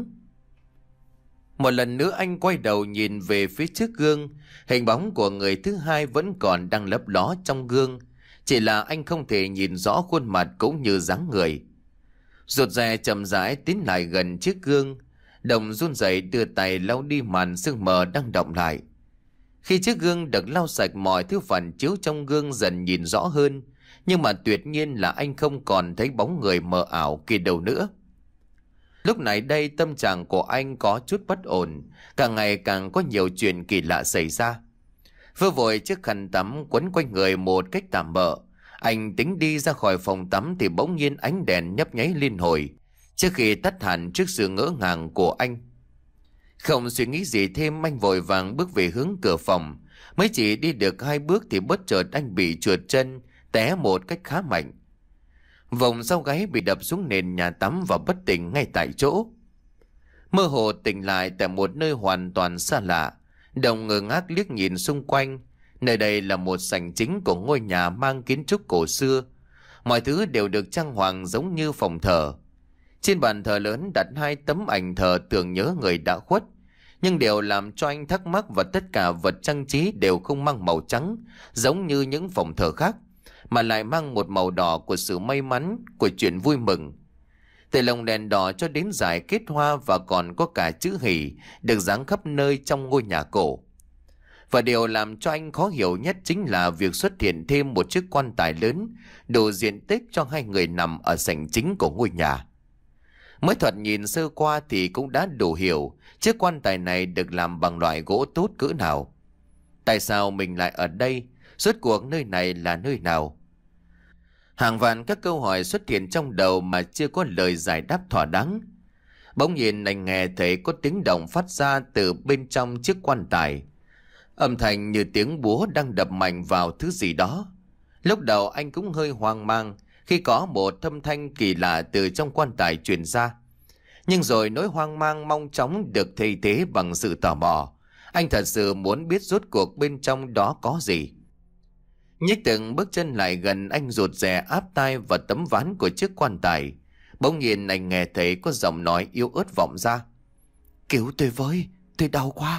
Một lần nữa anh quay đầu nhìn về phía trước gương. Hình bóng của người thứ hai vẫn còn đang lấp ló trong gương, chỉ là anh không thể nhìn rõ khuôn mặt cũng như dáng người. Rụt rè chậm rãi tiến lại gần chiếc gương, Đồng run rẩy đưa tay lau đi màn sương mờ đang đọng lại. Khi chiếc gương được lau sạch, mọi thứ phản chiếu trong gương dần nhìn rõ hơn, nhưng mà tuyệt nhiên là anh không còn thấy bóng người mờ ảo kia đâu nữa. Lúc này đây tâm trạng của anh có chút bất ổn, càng ngày càng có nhiều chuyện kỳ lạ xảy ra. Vơ vội chiếc khăn tắm quấn quanh người một cách tạm bợ, anh tính đi ra khỏi phòng tắm thì bỗng nhiên ánh đèn nhấp nháy liên hồi, trước khi tắt hẳn trước sự ngỡ ngàng của anh. Không suy nghĩ gì thêm, anh vội vàng bước về hướng cửa phòng. Mới chỉ đi được hai bước thì bất chợt anh bị trượt chân, té một cách khá mạnh. Vòng sau gáy bị đập xuống nền nhà tắm và bất tỉnh ngay tại chỗ. Mơ hồ tỉnh lại tại một nơi hoàn toàn xa lạ. Đồng ngơ ngác liếc nhìn xung quanh. Nơi đây là một sảnh chính của ngôi nhà mang kiến trúc cổ xưa. Mọi thứ đều được trang hoàng giống như phòng thờ. Trên bàn thờ lớn đặt hai tấm ảnh thờ tưởng nhớ người đã khuất. Nhưng điều làm cho anh thắc mắc và tất cả vật trang trí đều không mang màu trắng giống như những phòng thờ khác, mà lại mang một màu đỏ của sự may mắn, của chuyện vui mừng. Từ lồng đèn đỏ cho đến dải kết hoa và còn có cả chữ hỷ được dán khắp nơi trong ngôi nhà cổ. Và điều làm cho anh khó hiểu nhất chính là việc xuất hiện thêm một chiếc quan tài lớn đủ diện tích cho hai người nằm ở sảnh chính của ngôi nhà. Mới thoạt nhìn sơ qua thì cũng đã đủ hiểu chiếc quan tài này được làm bằng loại gỗ tốt cỡ nào. Tại sao mình lại ở đây? Rốt cuộc nơi này là nơi nào? Hàng vạn các câu hỏi xuất hiện trong đầu mà chưa có lời giải đáp thỏa đáng. Bỗng nhiên anh nghe thấy có tiếng động phát ra từ bên trong chiếc quan tài. Âm thanh như tiếng búa đang đập mạnh vào thứ gì đó. Lúc đầu anh cũng hơi hoang mang khi có một âm thanh kỳ lạ từ trong quan tài truyền ra. Nhưng rồi nỗi hoang mang mau chóng được thay thế bằng sự tò mò. Anh thật sự muốn biết rốt cuộc bên trong đó có gì. Nhích từng bước chân lại gần, anh rụt rè áp tai vào tấm ván của chiếc quan tài. Bỗng nhiên anh nghe thấy có giọng nói yếu ớt vọng ra. Cứu tôi với, tôi đau quá.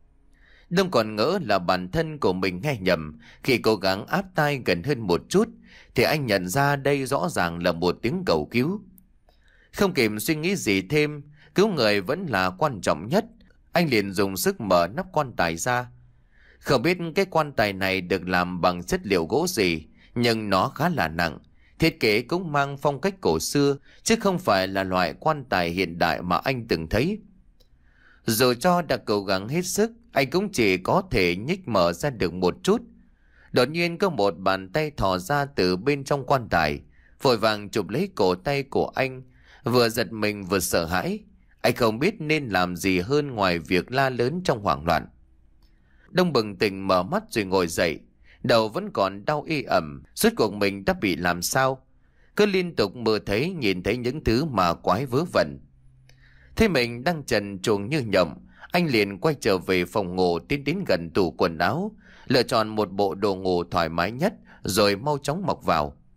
Đông còn ngỡ là bản thân của mình nghe nhầm. Khi cố gắng áp tai gần hơn một chút thì anh nhận ra đây rõ ràng là một tiếng cầu cứu. Không kịp suy nghĩ gì thêm, cứu người vẫn là quan trọng nhất. Anh liền dùng sức mở nắp quan tài ra. Không biết cái quan tài này được làm bằng chất liệu gỗ gì, nhưng nó khá là nặng. Thiết kế cũng mang phong cách cổ xưa, chứ không phải là loại quan tài hiện đại mà anh từng thấy. Dù cho đã cố gắng hết sức, anh cũng chỉ có thể nhích mở ra được một chút. Đột nhiên có một bàn tay thò ra từ bên trong quan tài, vội vàng chụp lấy cổ tay của anh, vừa giật mình vừa sợ hãi. Anh không biết nên làm gì hơn ngoài việc la lớn trong hoảng loạn. Đông bừng tỉnh mở mắt rồi ngồi dậy, đầu vẫn còn đau y ẩm. Rốt cuộc mình đã bị làm sao? Cứ liên tục mơ thấy, nhìn thấy những thứ mà quái vớ vẩn. Thế mình đang trần truồng như nhộng, anh liền quay trở về phòng ngủ, tiến đến gần tủ quần áo, lựa chọn một bộ đồ ngủ thoải mái nhất rồi mau chóng mặc vào.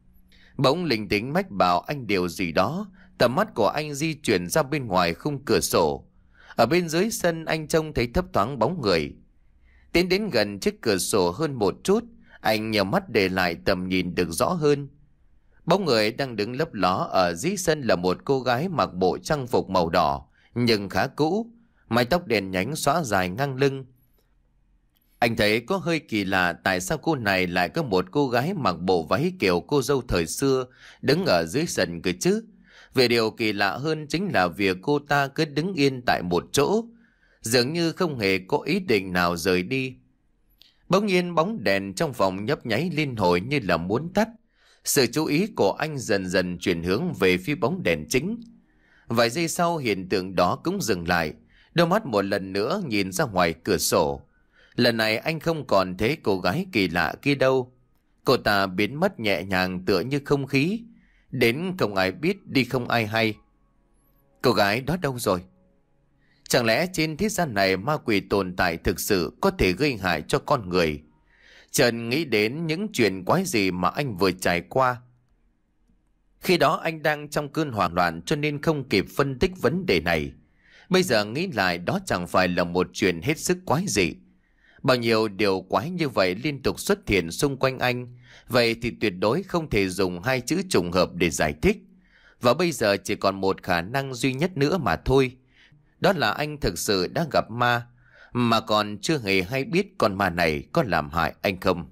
Bỗng linh tính mách bảo anh điều gì đó. Tầm mắt của anh di chuyển ra bên ngoài khung cửa sổ. Ở bên dưới sân anh trông thấy thấp thoáng bóng người. Tiến đến gần chiếc cửa sổ hơn một chút, anh nhờ mắt để lại tầm nhìn được rõ hơn. Bóng người đang đứng lấp ló ở dưới sân là một cô gái mặc bộ trang phục màu đỏ nhưng khá cũ, mái tóc đen nhánh xõa dài ngang lưng. Anh thấy có hơi kỳ lạ, tại sao cô này lại có một cô gái mặc bộ váy kiểu cô dâu thời xưa đứng ở dưới sân cơ chứ? Về điều kỳ lạ hơn chính là việc cô ta cứ đứng yên tại một chỗ, dường như không hề có ý định nào rời đi. Bỗng nhiên bóng đèn trong phòng nhấp nháy liên hồi như là muốn tắt. Sự chú ý của anh dần dần chuyển hướng về phía bóng đèn chính. Vài giây sau hiện tượng đó cũng dừng lại. Đôi mắt một lần nữa nhìn ra ngoài cửa sổ. Lần này anh không còn thấy cô gái kỳ lạ kia đâu. Cô ta biến mất nhẹ nhàng tựa như không khí, đến không ai biết đi không ai hay. Cô gái đó đâu rồi? Chẳng lẽ trên thế gian này ma quỷ tồn tại thực sự có thể gây hại cho con người? Trần nghĩ đến những chuyện quái gì mà anh vừa trải qua. Khi đó anh đang trong cơn hoảng loạn cho nên không kịp phân tích vấn đề này. Bây giờ nghĩ lại đó chẳng phải là một chuyện hết sức quái dị. Bao nhiêu điều quái như vậy liên tục xuất hiện xung quanh anh. Vậy thì tuyệt đối không thể dùng hai chữ trùng hợp để giải thích. Và bây giờ chỉ còn một khả năng duy nhất nữa mà thôi. Đó là anh thực sự đã gặp ma, mà còn chưa hề hay biết con ma này có làm hại anh không.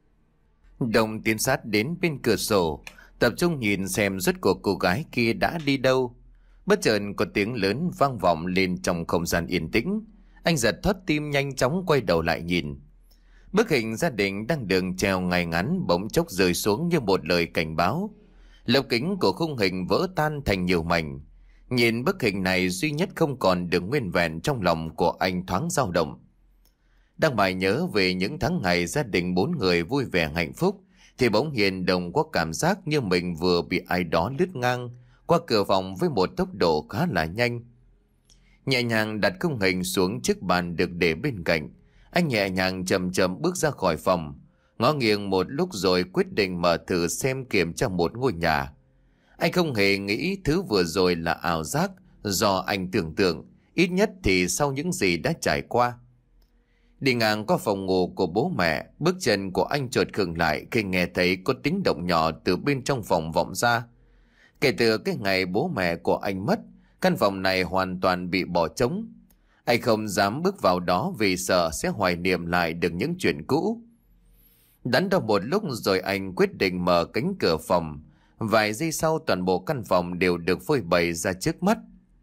Đồng tiến sát đến bên cửa sổ, tập trung nhìn xem rốt cuộc cô gái kia đã đi đâu. Bất chợt có tiếng lớn vang vọng lên trong không gian yên tĩnh. Anh giật thót tim nhanh chóng quay đầu lại nhìn. Bức hình gia đình đang đường treo ngay ngắn bỗng chốc rơi xuống như một lời cảnh báo. Lồng kính của khung hình vỡ tan thành nhiều mảnh. Nhìn bức hình này duy nhất không còn được nguyên vẹn, trong lòng của anh thoáng dao động. Đang mải nhớ về những tháng ngày gia đình bốn người vui vẻ hạnh phúc, thì bỗng Hiền Đồng có cảm giác như mình vừa bị ai đó lướt ngang qua cửa phòng với một tốc độ khá là nhanh. Nhẹ nhàng đặt khung hình xuống chiếc bàn được để bên cạnh, anh nhẹ nhàng chậm chậm bước ra khỏi phòng, ngó nghiêng một lúc rồi quyết định mở thử xem kiểm tra một ngôi nhà. Anh không hề nghĩ thứ vừa rồi là ảo giác do anh tưởng tượng, ít nhất thì sau những gì đã trải qua. Đi ngang qua phòng ngủ của bố mẹ, bước chân của anh chợt khựng lại khi nghe thấy có tiếng động nhỏ từ bên trong phòng vọng ra. Kể từ cái ngày bố mẹ của anh mất, căn phòng này hoàn toàn bị bỏ trống. Anh không dám bước vào đó vì sợ sẽ hoài niệm lại được những chuyện cũ. Đắn đo một lúc rồi anh quyết định mở cánh cửa phòng. Vài giây sau toàn bộ căn phòng đều được phơi bày ra trước mắt.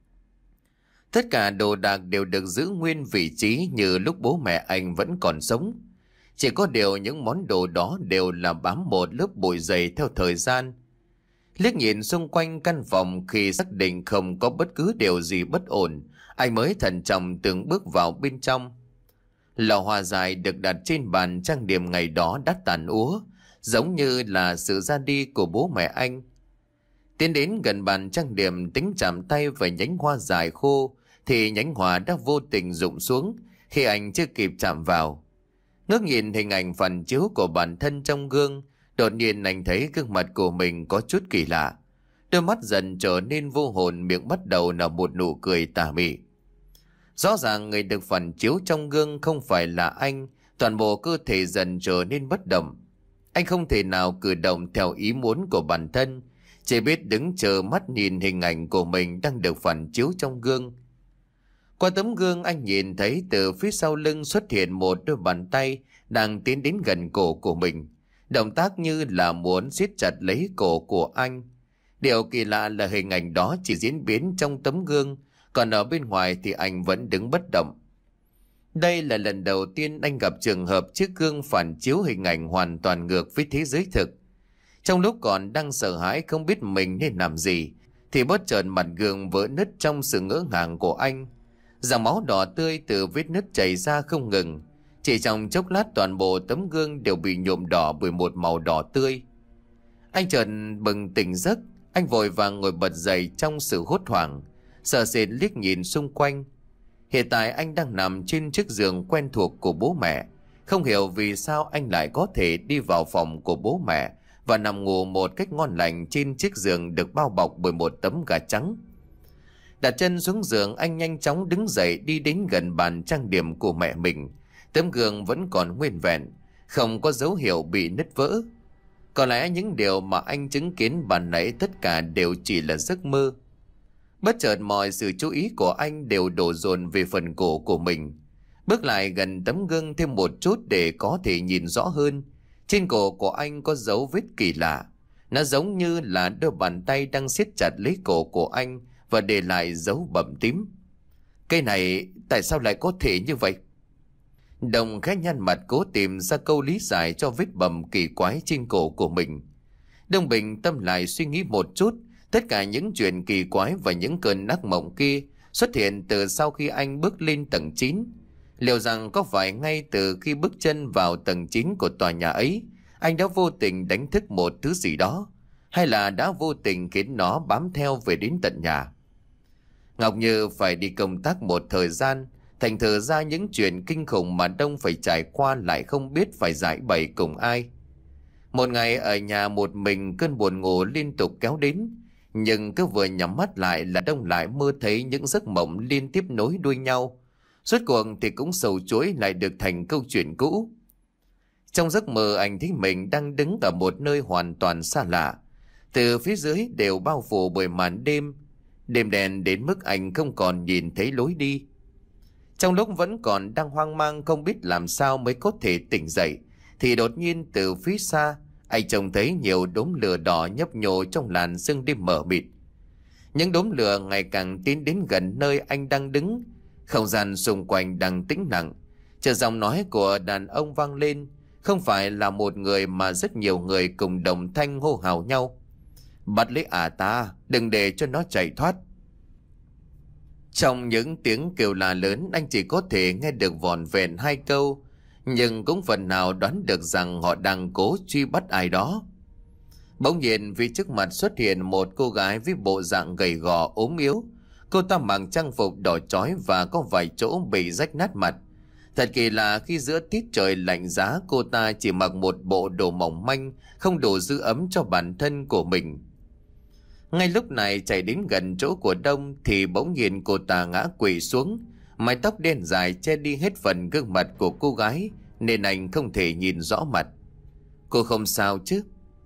Tất cả đồ đạc đều được giữ nguyên vị trí như lúc bố mẹ anh vẫn còn sống. Chỉ có điều những món đồ đó đều là bám một lớp bụi dày theo thời gian. Liếc nhìn xung quanh căn phòng, khi xác định không có bất cứ điều gì bất ổn, anh mới thận trọng từng bước vào bên trong. Lọ hoa dài được đặt trên bàn trang điểm ngày đó đã tàn úa, giống như là sự ra đi của bố mẹ anh. Tiến đến gần bàn trang điểm tính chạm tay vào nhánh hoa dài khô, thì nhánh hoa đã vô tình rụng xuống khi anh chưa kịp chạm vào. Ngước nhìn hình ảnh phản chiếu của bản thân trong gương, đột nhiên anh thấy gương mặt của mình có chút kỳ lạ. Đôi mắt dần trở nên vô hồn, miệng bắt đầu nở một nụ cười tà mị. Rõ ràng người được phản chiếu trong gương không phải là anh, toàn bộ cơ thể dần trở nên bất động. Anh không thể nào cử động theo ý muốn của bản thân, chỉ biết đứng chờ mắt nhìn hình ảnh của mình đang được phản chiếu trong gương. Qua tấm gương anh nhìn thấy từ phía sau lưng xuất hiện một đôi bàn tay đang tiến đến gần cổ của mình. Động tác như là muốn siết chặt lấy cổ của anh. Điều kỳ lạ là hình ảnh đó chỉ diễn biến trong tấm gương, còn ở bên ngoài thì anh vẫn đứng bất động. Đây là lần đầu tiên anh gặp trường hợp chiếc gương phản chiếu hình ảnh hoàn toàn ngược với thế giới thực. Trong lúc còn đang sợ hãi không biết mình nên làm gì, thì bất chợt mặt gương vỡ nứt trong sự ngỡ ngàng của anh. Dòng máu đỏ tươi từ vết nứt chảy ra không ngừng. Chỉ trong chốc lát toàn bộ tấm gương đều bị nhuộm đỏ bởi một màu đỏ tươi. Anh chợt bừng tỉnh giấc, anh vội vàng ngồi bật dậy trong sự hốt hoảng, sợ sệt liếc nhìn xung quanh. Hiện tại anh đang nằm trên chiếc giường quen thuộc của bố mẹ. Không hiểu vì sao anh lại có thể đi vào phòng của bố mẹ và nằm ngủ một cách ngon lành trên chiếc giường được bao bọc bởi một tấm gà trắng. Đặt chân xuống giường, anh nhanh chóng đứng dậy đi đến gần bàn trang điểm của mẹ mình. Tấm gương vẫn còn nguyên vẹn, không có dấu hiệu bị nứt vỡ. Có lẽ những điều mà anh chứng kiến ban nãy tất cả đều chỉ là giấc mơ. Bất chợt mọi sự chú ý của anh đều đổ dồn về phần cổ của mình. Bước lại gần tấm gương thêm một chút để có thể nhìn rõ hơn. Trên cổ của anh có dấu vết kỳ lạ. Nó giống như là đôi bàn tay đang siết chặt lấy cổ của anh và để lại dấu bầm tím. Cái này tại sao lại có thể như vậy? Đồng khẽ nhăn mặt cố tìm ra câu lý giải cho vết bầm kỳ quái trên cổ của mình. Đông bình tâm lại suy nghĩ một chút. Tất cả những chuyện kỳ quái và những cơn ác mộng kia xuất hiện từ sau khi anh bước lên tầng chín. Liệu rằng có phải ngay từ khi bước chân vào tầng chín của tòa nhà ấy, anh đã vô tình đánh thức một thứ gì đó, hay là đã vô tình khiến nó bám theo về đến tận nhà? Ngọc Như phải đi công tác một thời gian, thành thử ra những chuyện kinh khủng mà Đông phải trải qua lại không biết phải giải bày cùng ai. Một ngày ở nhà một mình, cơn buồn ngủ liên tục kéo đến, nhưng cứ vừa nhắm mắt lại là Đông lại mơ thấy những giấc mộng liên tiếp nối đuôi nhau. Rốt cuộc thì cũng sầu chuỗi lại được thành câu chuyện cũ. Trong giấc mơ anh thấy mình đang đứng ở một nơi hoàn toàn xa lạ. Từ phía dưới đều bao phủ bởi màn đêm, đêm đen đến mức anh không còn nhìn thấy lối đi. Trong lúc vẫn còn đang hoang mang không biết làm sao mới có thể tỉnh dậy, thì đột nhiên từ phía xa anh trông thấy nhiều đốm lửa đỏ nhấp nhô trong làn sương đêm mờ mịt. Những đốm lửa ngày càng tiến đến gần nơi anh đang đứng. Không gian xung quanh đang tĩnh lặng. Chợt giọng nói của đàn ông vang lên, không phải là một người mà rất nhiều người cùng đồng thanh hô hào nhau: "Bắt lấy ả ta, đừng để cho nó chạy thoát." Trong những tiếng kêu la lớn, anh chỉ có thể nghe được vỏn vẹn hai câu, nhưng cũng phần nào đoán được rằng họ đang cố truy bắt ai đó. Bỗng nhiên phía trước mặt xuất hiện một cô gái với bộ dạng gầy gò ốm yếu. Cô ta mặc trang phục đỏ chói và có vài chỗ bị rách nát mặt. Thật kỳ lạ, khi giữa tiết trời lạnh giá, cô ta chỉ mặc một bộ đồ mỏng manh, không đủ giữ ấm cho bản thân của mình. Ngay lúc này chạy đến gần chỗ của Đông thì bỗng nhiên cô ta ngã quỵ xuống. Mái tóc đen dài che đi hết phần gương mặt của cô gái, nên anh không thể nhìn rõ mặt. "Cô không sao chứ?"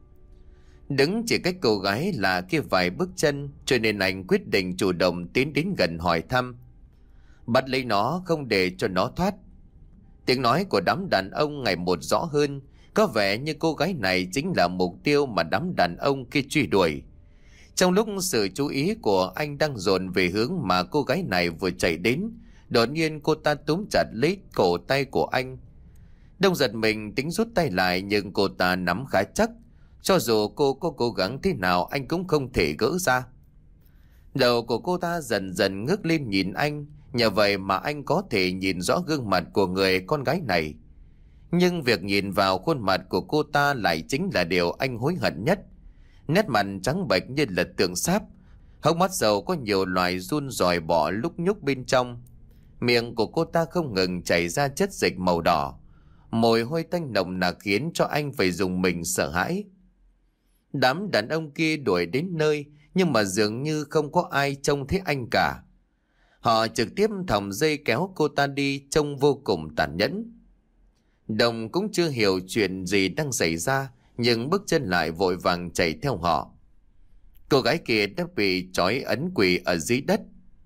Đứng chỉ cách cô gái là kia vài bước chân, cho nên anh quyết định chủ động tiến đến gần hỏi thăm. "Bắt lấy nó, không để cho nó thoát." Tiếng nói của đám đàn ông ngày một rõ hơn. Có vẻ như cô gái này chính là mục tiêu mà đám đàn ông kia truy đuổi. Trong lúc sự chú ý của anh đang dồn về hướng mà cô gái này vừa chạy đến, đột nhiên cô ta túm chặt lấy cổ tay của anh. Đông giật mình tính rút tay lại, nhưng cô ta nắm khá chắc. Cho dù cô có cố gắng thế nào, anh cũng không thể gỡ ra. Đầu của cô ta dần dần ngước lên nhìn anh. Nhờ vậy mà anh có thể nhìn rõ gương mặt của người con gái này. Nhưng việc nhìn vào khuôn mặt của cô ta lại chính là điều anh hối hận nhất. Nét mặt trắng bệch như là tượng sáp, hốc mắt dầu có nhiều loài giun dòi bọ lúc nhúc bên trong. Miệng của cô ta không ngừng chảy ra chất dịch màu đỏ. Mùi hôi tanh nồng nặc khiến cho anh phải dùng mình sợ hãi. Đám đàn ông kia đuổi đến nơi, nhưng mà dường như không có ai trông thấy anh cả. Họ trực tiếp thòng dây kéo cô ta đi, trông vô cùng tàn nhẫn. Đồng cũng chưa hiểu chuyện gì đang xảy ra, nhưng bước chân lại vội vàng chạy theo họ. Cô gái kia đã bị trói ấn quỳ ở dưới đất.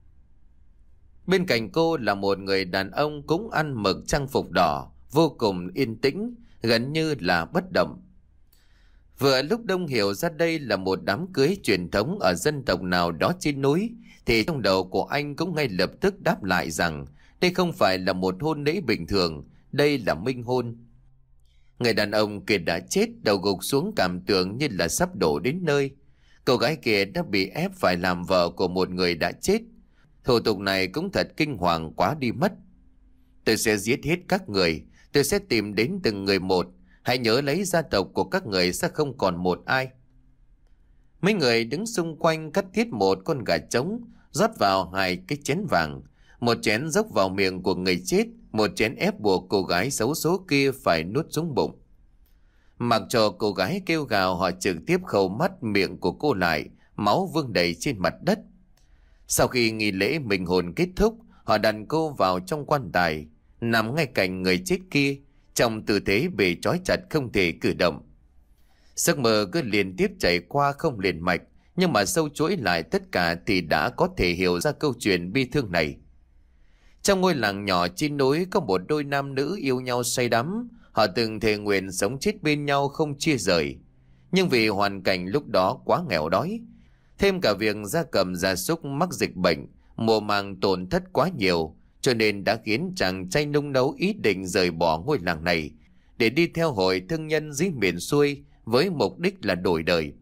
Bên cạnh cô là một người đàn ông cũng ăn mặc trang phục đỏ, vô cùng yên tĩnh, gần như là bất động. Vừa lúc Đông hiểu ra đây là một đám cưới truyền thống ở dân tộc nào đó trên núi, thì trong đầu của anh cũng ngay lập tức đáp lại rằng đây không phải là một hôn lễ bình thường, đây là minh hôn. Người đàn ông kia đã chết, đầu gục xuống cảm tưởng như là sắp đổ đến nơi. Cô gái kia đã bị ép phải làm vợ của một người đã chết. Thủ tục này cũng thật kinh hoàng quá đi mất. "Tôi sẽ giết hết các người, tôi sẽ tìm đến từng người một. Hãy nhớ lấy gia tộc của các người sẽ không còn một ai." Mấy người đứng xung quanh cắt thiết một con gà trống, rót vào hai cái chén vàng. Một chén dốc vào miệng của người chết, một chén ép buộc cô gái xấu số kia phải nuốt xuống bụng. Mặc cho cô gái kêu gào, họ trực tiếp khâu mắt miệng của cô lại, máu vương đầy trên mặt đất. Sau khi nghi lễ minh hồn kết thúc, họ đặt cô vào trong quan tài, nằm ngay cạnh người chết kia, trong tư thế bị trói chặt không thể cử động. Giấc mơ cứ liên tiếp chạy qua không liền mạch, nhưng mà sâu chuỗi lại tất cả thì đã có thể hiểu ra câu chuyện bi thương này. Trong ngôi làng nhỏ trên núi có một đôi nam nữ yêu nhau say đắm. Họ từng thề nguyện sống chết bên nhau không chia rời. Nhưng vì hoàn cảnh lúc đó quá nghèo đói, thêm cả việc gia cầm gia súc mắc dịch bệnh, mùa màng tổn thất quá nhiều, cho nên đã khiến chàng trai nung nấu ý định rời bỏ ngôi làng này để đi theo hội thương nhân dưới miền xuôi với mục đích là đổi đời.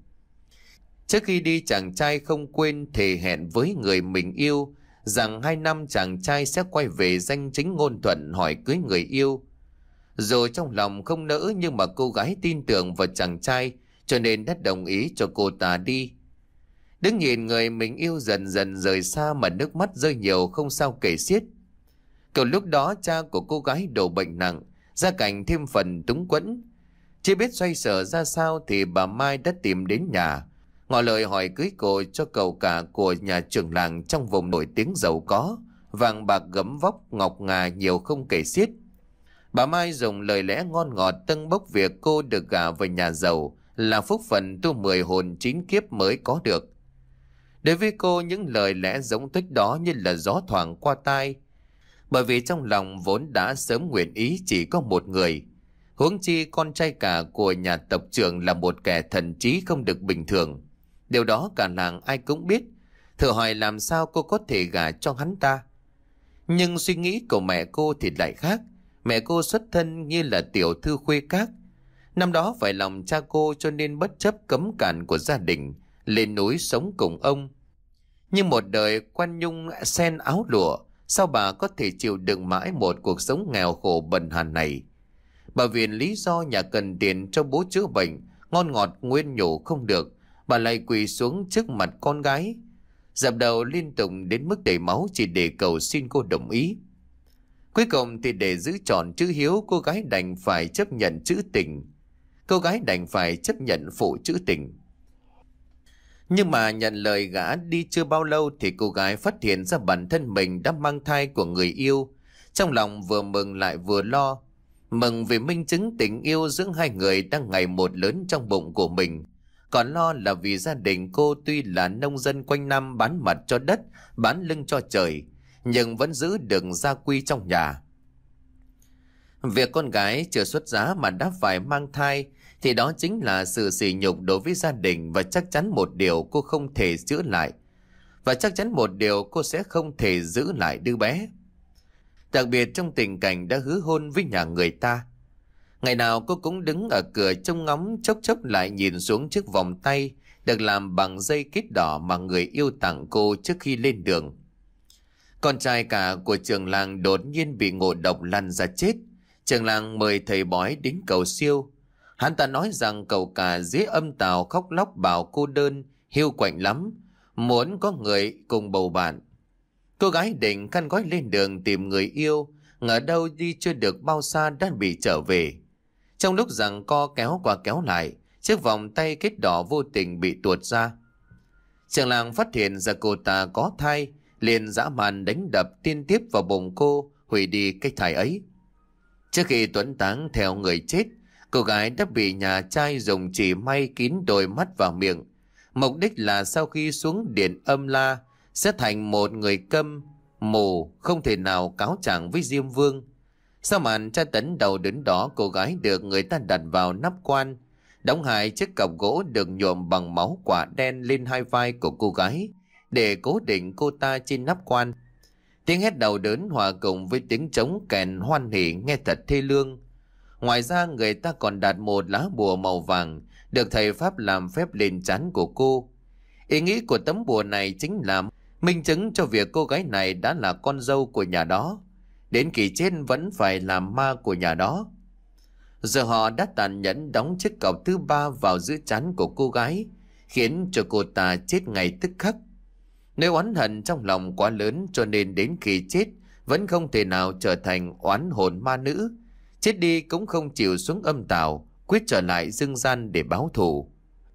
Trước khi đi, chàng trai không quên thề hẹn với người mình yêu rằng hai năm chàng trai sẽ quay về danh chính ngôn thuận hỏi cưới người yêu. Dù trong lòng không nỡ, nhưng mà cô gái tin tưởng vào chàng trai, cho nên đã đồng ý cho cô ta đi. Đứng nhìn người mình yêu dần dần rời xa mà nước mắt rơi nhiều không sao kể xiết. Cậu lúc đó cha của cô gái đổ bệnh nặng, gia cảnh thêm phần túng quẫn. Chưa biết xoay sở ra sao thì bà Mai đã tìm đến nhà, ngỏ lời hỏi cưới cô cho cậu cả của nhà trưởng làng trong vùng nổi tiếng giàu có, vàng bạc gấm vóc ngọc ngà nhiều không kể xiết. Bà Mai dùng lời lẽ ngon ngọt tâng bốc việc cô được gả vào nhà giàu là phúc phần tu mười hồn chín kiếp mới có được. Đối với cô, những lời lẽ giống tuếch đó như là gió thoảng qua tai, bởi vì trong lòng vốn đã sớm nguyện ý chỉ có một người. Huống chi con trai cả của nhà tộc trưởng là một kẻ thần trí không được bình thường. Điều đó cả làng ai cũng biết. Thử hỏi làm sao cô có thể gả cho hắn ta. Nhưng suy nghĩ của mẹ cô thì lại khác. Mẹ cô xuất thân như là tiểu thư khuê các. Năm đó phải lòng cha cô cho nên bất chấp cấm cản của gia đình, lên núi sống cùng ông. Nhưng một đời quan nhung sen áo lụa, sao bà có thể chịu đựng mãi một cuộc sống nghèo khổ bần hàn này? Bà vì lý do nhà cần tiền cho bố chữa bệnh, ngon ngọt nguyên nhủ không được, bà lại quỳ xuống trước mặt con gái, dập đầu liên tục đến mức đầy máu chỉ để cầu xin cô đồng ý. Cuối cùng thì để giữ trọn chữ hiếu, cô gái đành phải chấp nhận chữ tình. Cô gái đành phải chấp nhận phụ chữ tình. Nhưng mà nhận lời gã đi chưa bao lâu thì cô gái phát hiện ra bản thân mình đã mang thai của người yêu. Trong lòng vừa mừng lại vừa lo. Mừng vì minh chứng tình yêu giữa hai người đang ngày một lớn trong bụng của mình. Còn lo là vì gia đình cô tuy là nông dân quanh năm bán mặt cho đất, bán lưng cho trời, nhưng vẫn giữ được gia quy trong nhà. Việc con gái chưa xuất giá mà đã phải mang thai thì đó chính là sự sỉ nhục đối với gia đình, và chắc chắn một điều cô không thể giữ lại. Và chắc chắn một điều cô sẽ không thể giữ lại đứa bé. Đặc biệt trong tình cảnh đã hứa hôn với nhà người ta. Ngày nào cô cũng đứng ở cửa trông ngóng, chốc chốc lại nhìn xuống chiếc vòng tay được làm bằng dây kết đỏ mà người yêu tặng cô trước khi lên đường. Con trai cả của trưởng làng đột nhiên bị ngộ độc lăn ra chết. Trưởng làng mời thầy bói đến cầu siêu. Hắn ta nói rằng cậu cả dưới âm tào khóc lóc bảo cô đơn, hiu quạnh lắm, muốn có người cùng bầu bạn. Cô gái định khăn gói lên đường tìm người yêu, ngờ đâu đi chưa được bao xa đã bị trở về. Trong lúc giằng co kéo qua kéo lại, chiếc vòng tay kết đỏ vô tình bị tuột ra. Trưởng làng phát hiện ra cô ta có thai, liền dã man đánh đập liên tiếp vào bụng cô, hủy đi cái thai ấy. Trước khi tuấn táng theo người chết, cô gái đã bị nhà trai dùng chỉ may kín đôi mắt và miệng. Mục đích là sau khi xuống điện âm la sẽ thành một người câm, mù, không thể nào cáo trạng với Diêm Vương. Sau màn tra tấn đầu đến đó, cô gái được người ta đặt vào nắp quan, đóng hai chiếc cọc gỗ được nhuộm bằng máu quả đen lên hai vai của cô gái để cố định cô ta trên nắp quan. Tiếng hét đau đớn hòa cùng với tiếng trống kèn hoan hỉ nghe thật thê lương. Ngoài ra người ta còn đặt một lá bùa màu vàng được thầy pháp làm phép lên trán của cô. Ý nghĩ của tấm bùa này chính là minh chứng cho việc cô gái này đã là con dâu của nhà đó, đến kỳ chết vẫn phải làm ma của nhà đó. Giờ họ đã tàn nhẫn đóng chiếc cọc thứ ba vào giữa trán của cô gái, khiến cho cô ta chết ngay tức khắc. Nỗi oán hận trong lòng quá lớn cho nên đến khi chết vẫn không thể nào trở thành oán hồn ma nữ. Chết đi cũng không chịu xuống âm tào, quyết trở lại dương gian để báo thù.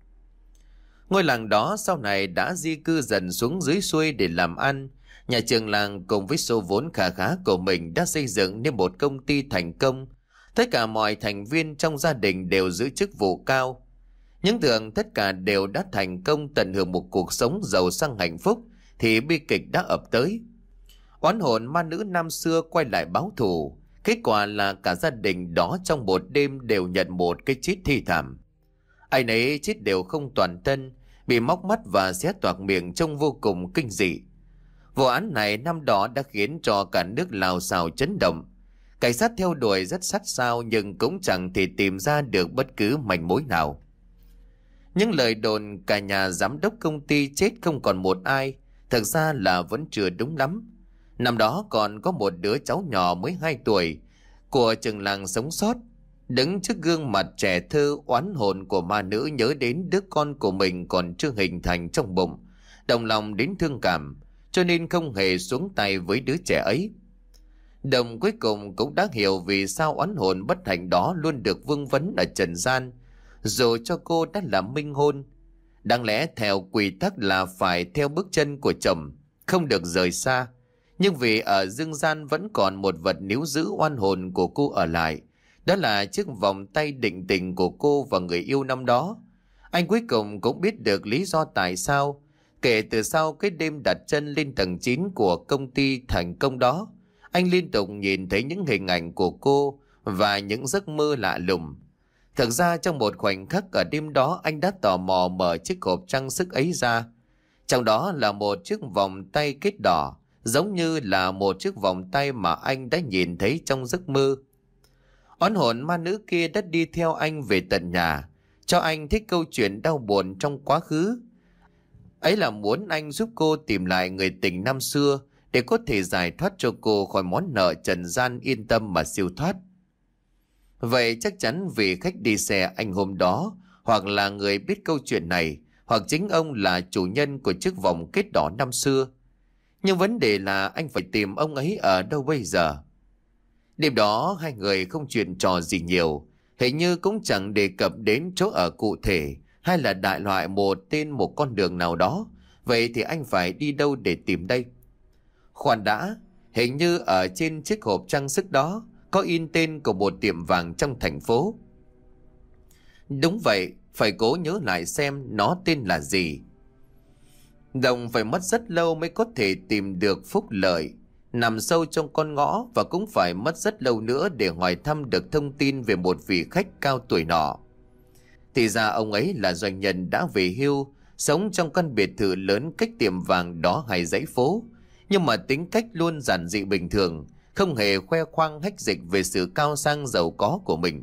Ngôi làng đó sau này đã di cư dần xuống dưới xuôi để làm ăn. Nhà trường làng cùng với số vốn khá khá của mình đã xây dựng nên một công ty thành công. Tất cả mọi thành viên trong gia đình đều giữ chức vụ cao. Những tưởng tất cả đều đã thành công tận hưởng một cuộc sống giàu sang hạnh phúc thì bi kịch đã ập tới. Oán hồn ma nữ năm xưa quay lại báo thù. Kết quả là cả gia đình đó trong một đêm đều nhận một cái chết thi thảm. Ai nấy chết đều không toàn thân, bị móc mắt và xé toạc miệng trông vô cùng kinh dị. Vụ án này năm đó đã khiến cho cả nước Lào xào chấn động. Cảnh sát theo đuổi rất sát sao nhưng cũng chẳng thể tìm ra được bất cứ manh mối nào. Những lời đồn cả nhà giám đốc công ty chết không còn một ai, thực ra là vẫn chưa đúng lắm. Năm đó còn có một đứa cháu nhỏ mới hai tuổi của trường làng sống sót. Đứng trước gương mặt trẻ thơ, oán hồn của ma nữ nhớ đến đứa con của mình còn chưa hình thành trong bụng, đồng lòng đến thương cảm, cho nên không hề xuống tay với đứa trẻ ấy. Đồng cuối cùng cũng đã hiểu vì sao oán hồn bất hạnh đó luôn được vương vấn ở trần gian, dù cho cô đã làm minh hôn. Đáng lẽ theo quy tắc là phải theo bước chân của chồng, không được rời xa. Nhưng vì ở dương gian vẫn còn một vật níu giữ oan hồn của cô ở lại, đó là chiếc vòng tay định tình của cô và người yêu năm đó. Anh cuối cùng cũng biết được lý do tại sao, kể từ sau cái đêm đặt chân lên tầng chín của công ty thành công đó, anh liên tục nhìn thấy những hình ảnh của cô và những giấc mơ lạ lùng. Thực ra trong một khoảnh khắc ở đêm đó, anh đã tò mò mở chiếc hộp trang sức ấy ra. Trong đó là một chiếc vòng tay kết đỏ, giống như là một chiếc vòng tay mà anh đã nhìn thấy trong giấc mơ. Oán hồn ma nữ kia đã đi theo anh về tận nhà, cho anh thích câu chuyện đau buồn trong quá khứ. Ấy là muốn anh giúp cô tìm lại người tình năm xưa để có thể giải thoát cho cô khỏi món nợ trần gian, yên tâm mà siêu thoát. Vậy chắc chắn vì khách đi xe anh hôm đó, hoặc là người biết câu chuyện này, hoặc chính ông là chủ nhân của chiếc vòng kết đỏ năm xưa. Nhưng vấn đề là anh phải tìm ông ấy ở đâu bây giờ? Đêm đó hai người không chuyện trò gì nhiều, hình như cũng chẳng đề cập đến chỗ ở cụ thể hay là đại loại một tên một con đường nào đó. Vậy thì anh phải đi đâu để tìm đây? Khoan đã, hình như ở trên chiếc hộp trang sức đó có in tên của một tiệm vàng trong thành phố. Đúng vậy, phải cố nhớ lại xem nó tên là gì. Đồng phải mất rất lâu mới có thể tìm được Phúc Lợi, nằm sâu trong con ngõ, và cũng phải mất rất lâu nữa để hỏi thăm được thông tin về một vị khách cao tuổi nọ. Thì ra ông ấy là doanh nhân đã về hưu, sống trong căn biệt thự lớn cách tiệm vàng đó hay dãy phố, nhưng mà tính cách luôn giản dị bình thường, không hề khoe khoang hách dịch về sự cao sang giàu có của mình.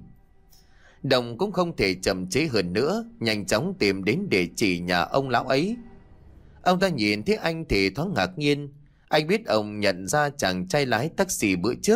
Đồng cũng không thể chậm chế hơn nữa, nhanh chóng tìm đến địa chỉ nhà ông lão ấy. Ông ta nhìn thấy anh thì thoáng ngạc nhiên. Anh biết ông nhận ra chàng trai lái taxi bữa trước.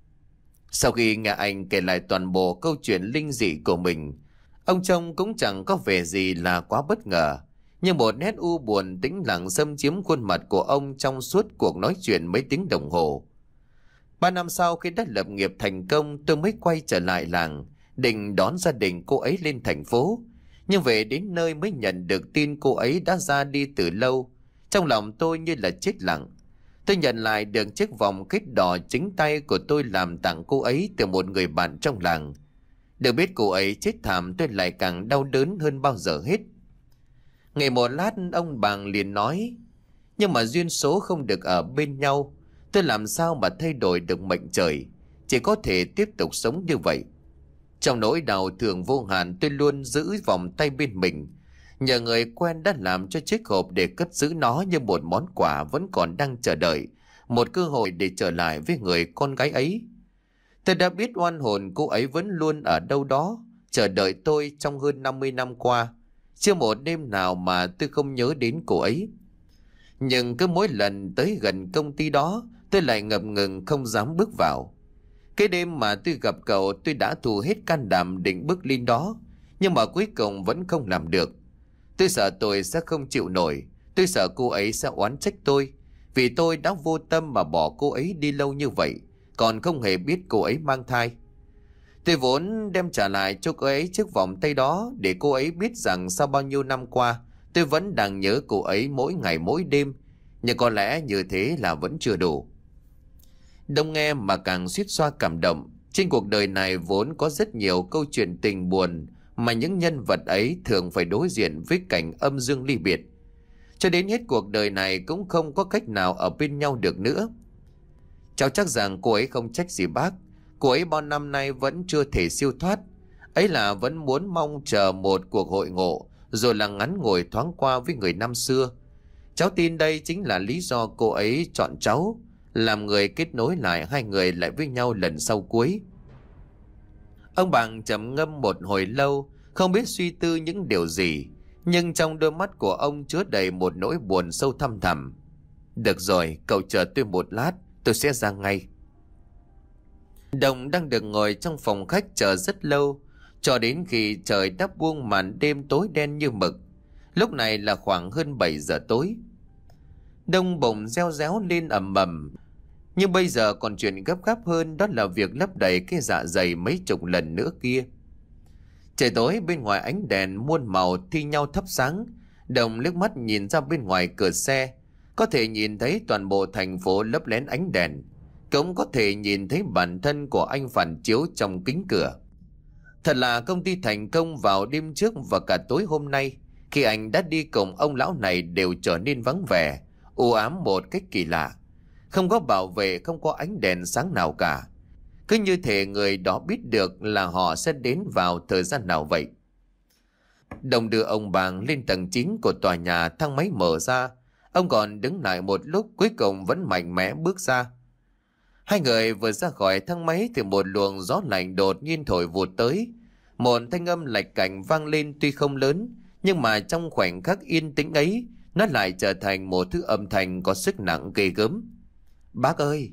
Sau khi nghe anh kể lại toàn bộ câu chuyện linh dị của mình, ông trông cũng chẳng có vẻ gì là quá bất ngờ, nhưng một nét u buồn tĩnh lặng xâm chiếm khuôn mặt của ông trong suốt cuộc nói chuyện mấy tiếng đồng hồ. Ba năm sau khi đã lập nghiệp thành công, tôi mới quay trở lại làng, định đón gia đình cô ấy lên thành phố. Nhưng về đến nơi mới nhận được tin cô ấy đã ra đi từ lâu. Trong lòng tôi như là chết lặng. Tôi nhận lại được chiếc vòng kết đỏ chính tay của tôi làm tặng cô ấy từ một người bạn trong làng. Được biết cô ấy chết thảm, tôi lại càng đau đớn hơn bao giờ hết. Ngày một lát ông Bàng liền nói: nhưng mà duyên số không được ở bên nhau, tôi làm sao mà thay đổi được mệnh trời, chỉ có thể tiếp tục sống như vậy. Trong nỗi đau thương vô hạn, tôi luôn giữ vòng tay bên mình. Nhờ người quen đã làm cho chiếc hộp để cất giữ nó như một món quà vẫn còn đang chờ đợi một cơ hội để trở lại với người con gái ấy. Tôi đã biết oan hồn cô ấy vẫn luôn ở đâu đó chờ đợi tôi trong hơn năm mươi năm qua. Chưa một đêm nào mà tôi không nhớ đến cô ấy. Nhưng cứ mỗi lần tới gần công ty đó, tôi lại ngập ngừng không dám bước vào. Cái đêm mà tôi gặp cậu, tôi đã thu hết can đảm định bước lên đó, nhưng mà cuối cùng vẫn không làm được. Tôi sợ tôi sẽ không chịu nổi. Tôi sợ cô ấy sẽ oán trách tôi, vì tôi đã vô tâm mà bỏ cô ấy đi lâu như vậy, còn không hề biết cô ấy mang thai. Tôi vốn đem trả lại cho cô ấy chiếc vòng tay đó để cô ấy biết rằng sau bao nhiêu năm qua tôi vẫn đang nhớ cô ấy mỗi ngày mỗi đêm, nhưng có lẽ như thế là vẫn chưa đủ. Đông nghe mà càng suýt xoa cảm động. Trên cuộc đời này vốn có rất nhiều câu chuyện tình buồn mà những nhân vật ấy thường phải đối diện với cảnh âm dương ly biệt. Cho đến hết cuộc đời này cũng không có cách nào ở bên nhau được nữa. Cháu chắc rằng cô ấy không trách gì bác. Cô ấy bao năm nay vẫn chưa thể siêu thoát. Ấy là vẫn muốn mong chờ một cuộc hội ngộ, rồi là ngắn ngồi thoáng qua với người năm xưa. Cháu tin đây chính là lý do cô ấy chọn cháu, làm người kết nối lại hai người lại với nhau lần sau cuối. Ông Bàng trầm ngâm một hồi lâu, không biết suy tư những điều gì, nhưng trong đôi mắt của ông chứa đầy một nỗi buồn sâu thăm thẳm. Được rồi, cậu chờ tôi một lát, tôi sẽ ra ngay. Đồng đang được ngồi trong phòng khách chờ rất lâu, cho đến khi trời đã buông màn đêm tối đen như mực. Lúc này là khoảng hơn bảy giờ tối. Đông bỗng reo réo lên ầm ầm, nhưng bây giờ còn chuyện gấp gáp hơn, đó là việc lấp đầy cái dạ dày mấy chục lần nữa kia. Trời tối, bên ngoài ánh đèn muôn màu thi nhau thắp sáng. Đồng liếc mắt nhìn ra bên ngoài cửa xe, có thể nhìn thấy toàn bộ thành phố lấp lén ánh đèn, cũng có thể nhìn thấy bản thân của anh phản chiếu trong kính cửa. Thật là công ty thành công vào đêm trước và cả tối hôm nay, khi anh đã đi cùng ông lão này đều trở nên vắng vẻ, u ám một cách kỳ lạ. Không có bảo vệ, không có ánh đèn sáng nào cả. Cứ như thể người đó biết được là họ sẽ đến vào thời gian nào vậy. Đồng đưa ông Bàng lên tầng chín của tòa nhà, thang máy mở ra. Ông còn đứng lại một lúc, cuối cùng vẫn mạnh mẽ bước ra. Hai người vừa ra khỏi thang máy thì một luồng gió lạnh đột nhiên thổi vụt tới. Một thanh âm lạch cạnh vang lên, tuy không lớn, nhưng mà trong khoảnh khắc yên tĩnh ấy, nó lại trở thành một thứ âm thanh có sức nặng ghê gớm. Bác ơi!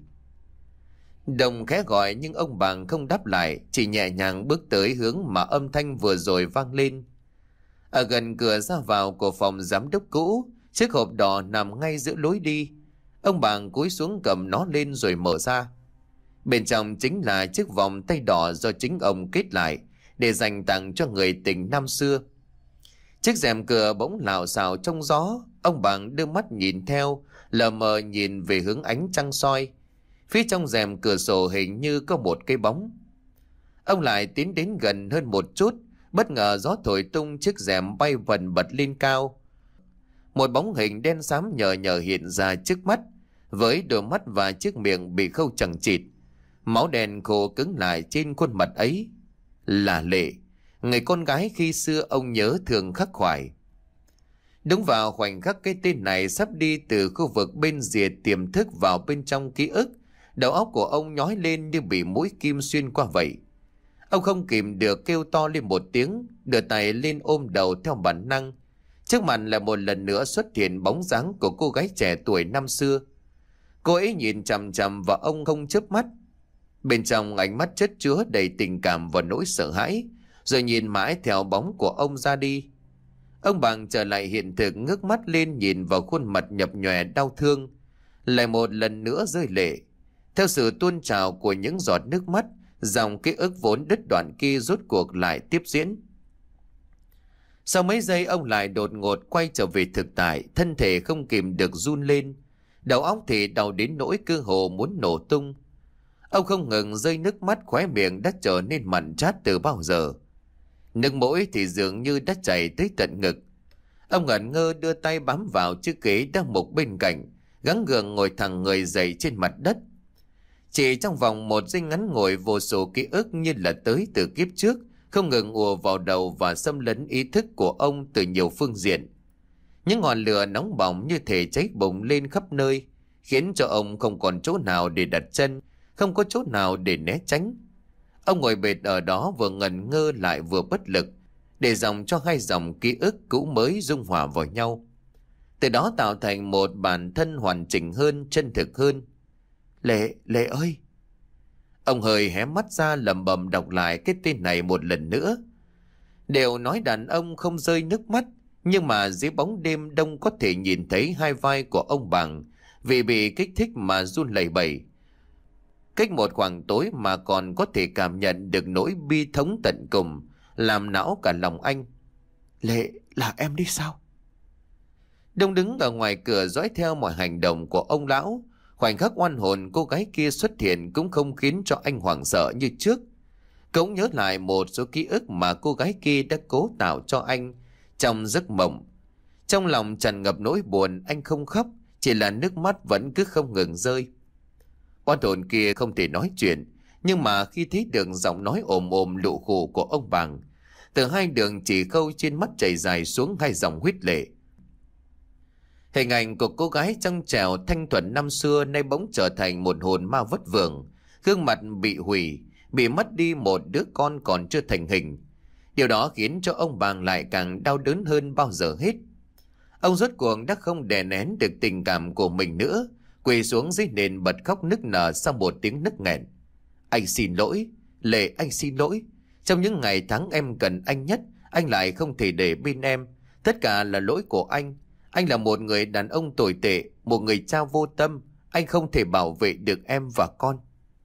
Đồng khẽ gọi nhưng ông Bàng không đáp lại, chỉ nhẹ nhàng bước tới hướng mà âm thanh vừa rồi vang lên. Ở gần cửa ra vào của phòng giám đốc cũ, chiếc hộp đỏ nằm ngay giữa lối đi. Ông Bàng cúi xuống cầm nó lên rồi mở ra. Bên trong chính là chiếc vòng tay đỏ do chính ông kết lại để dành tặng cho người tình năm xưa. Chiếc rèm cửa bỗng lảo xảo trong gió. Ông Bàng đưa mắt nhìn theo, lờ mờ nhìn về hướng ánh trăng soi. Phía trong rèm cửa sổ hình như có một cái bóng. Ông lại tiến đến gần hơn một chút, bất ngờ gió thổi tung chiếc rèm bay vần bật lên cao. Một bóng hình đen xám nhờ nhờ hiện ra trước mắt, với đôi mắt và chiếc miệng bị khâu chằng chịt. Máu đen khô cứng lại trên khuôn mặt ấy. Là Lệ, người con gái khi xưa ông nhớ thường khắc khoải. Đúng vào khoảnh khắc cái tên này sắp đi từ khu vực bên rìa tiềm thức vào bên trong ký ức, đầu óc của ông nhói lên như bị mũi kim xuyên qua vậy. Ông không kìm được kêu to lên một tiếng, đưa tay lên ôm đầu theo bản năng. Trước mặt lại một lần nữa xuất hiện bóng dáng của cô gái trẻ tuổi năm xưa. Cô ấy nhìn chằm chằm vào ông không chớp mắt. Bên trong ánh mắt chất chứa đầy tình cảm và nỗi sợ hãi, rồi nhìn mãi theo bóng của ông ra đi. Ông Bàng trở lại hiện thực, ngước mắt lên nhìn vào khuôn mặt nhập nhòe đau thương, lại một lần nữa rơi lệ. Theo sự tuôn trào của những giọt nước mắt, dòng ký ức vốn đứt đoạn kia rốt cuộc lại tiếp diễn. Sau mấy giây ông lại đột ngột quay trở về thực tại, thân thể không kìm được run lên, đầu óc thì đau đến nỗi cơ hồ muốn nổ tung. Ông không ngừng rơi nước mắt, khóe miệng đã trở nên mặn chát từ bao giờ. Nước mũi thì dường như đã chảy tới tận ngực. Ông ngẩn ngơ đưa tay bám vào chiếc ghế đang mục bên cạnh, gắng gượng ngồi thẳng người dậy trên mặt đất. Chỉ trong vòng một giây ngắn ngủi, vô số ký ức như là tới từ kiếp trước không ngừng ùa vào đầu và xâm lấn ý thức của ông từ nhiều phương diện. Những ngọn lửa nóng bỏng như thể cháy bùng lên khắp nơi, khiến cho ông không còn chỗ nào để đặt chân, không có chỗ nào để né tránh. Ông ngồi bệt ở đó, vừa ngẩn ngơ lại vừa bất lực, để dòng cho hai dòng ký ức cũ mới dung hòa vào nhau, từ đó tạo thành một bản thân hoàn chỉnh hơn, chân thực hơn. Lệ, Lệ ơi! Ông hơi hé mắt ra lẩm bẩm đọc lại cái tên này một lần nữa. Đều nói đàn ông không rơi nước mắt, nhưng mà dưới bóng đêm đông có thể nhìn thấy hai vai của ông Bàng vì bị kích thích mà run lẩy bẩy. Cách một khoảng tối mà còn có thể cảm nhận được nỗi bi thống tận cùng, làm não cả lòng anh. Lệ, là em đi sao? Đông đứng ở ngoài cửa dõi theo mọi hành động của ông lão. Khoảnh khắc oan hồn cô gái kia xuất hiện cũng không khiến cho anh hoảng sợ như trước. Cậu nhớ lại một số ký ức mà cô gái kia đã cố tạo cho anh trong giấc mộng. Trong lòng tràn ngập nỗi buồn, anh không khóc, chỉ là nước mắt vẫn cứ không ngừng rơi. Oan hồn kia không thể nói chuyện, nhưng mà khi thấy được giọng nói ồm ồm lụ khụ của ông Bằng, từ hai đường chỉ khâu trên mắt chảy dài xuống hai dòng huyết lệ. Hình ảnh của cô gái trong trẻo thanh thuần năm xưa nay bỗng trở thành một hồn ma vất vưởng, gương mặt bị hủy, bị mất đi một đứa con còn chưa thành hình. Điều đó khiến cho ông Bàng lại càng đau đớn hơn bao giờ hết. Ông rốt cuộc đã không đè nén được tình cảm của mình nữa, quỳ xuống dưới nền bật khóc nức nở sau một tiếng nức nghẹn. Anh xin lỗi, Lệ, anh xin lỗi. Trong những ngày tháng em cần anh nhất, anh lại không thể để bên em. Tất cả là lỗi của anh. Anh là một người đàn ông tồi tệ, một người cha vô tâm. Anh không thể bảo vệ được em và con.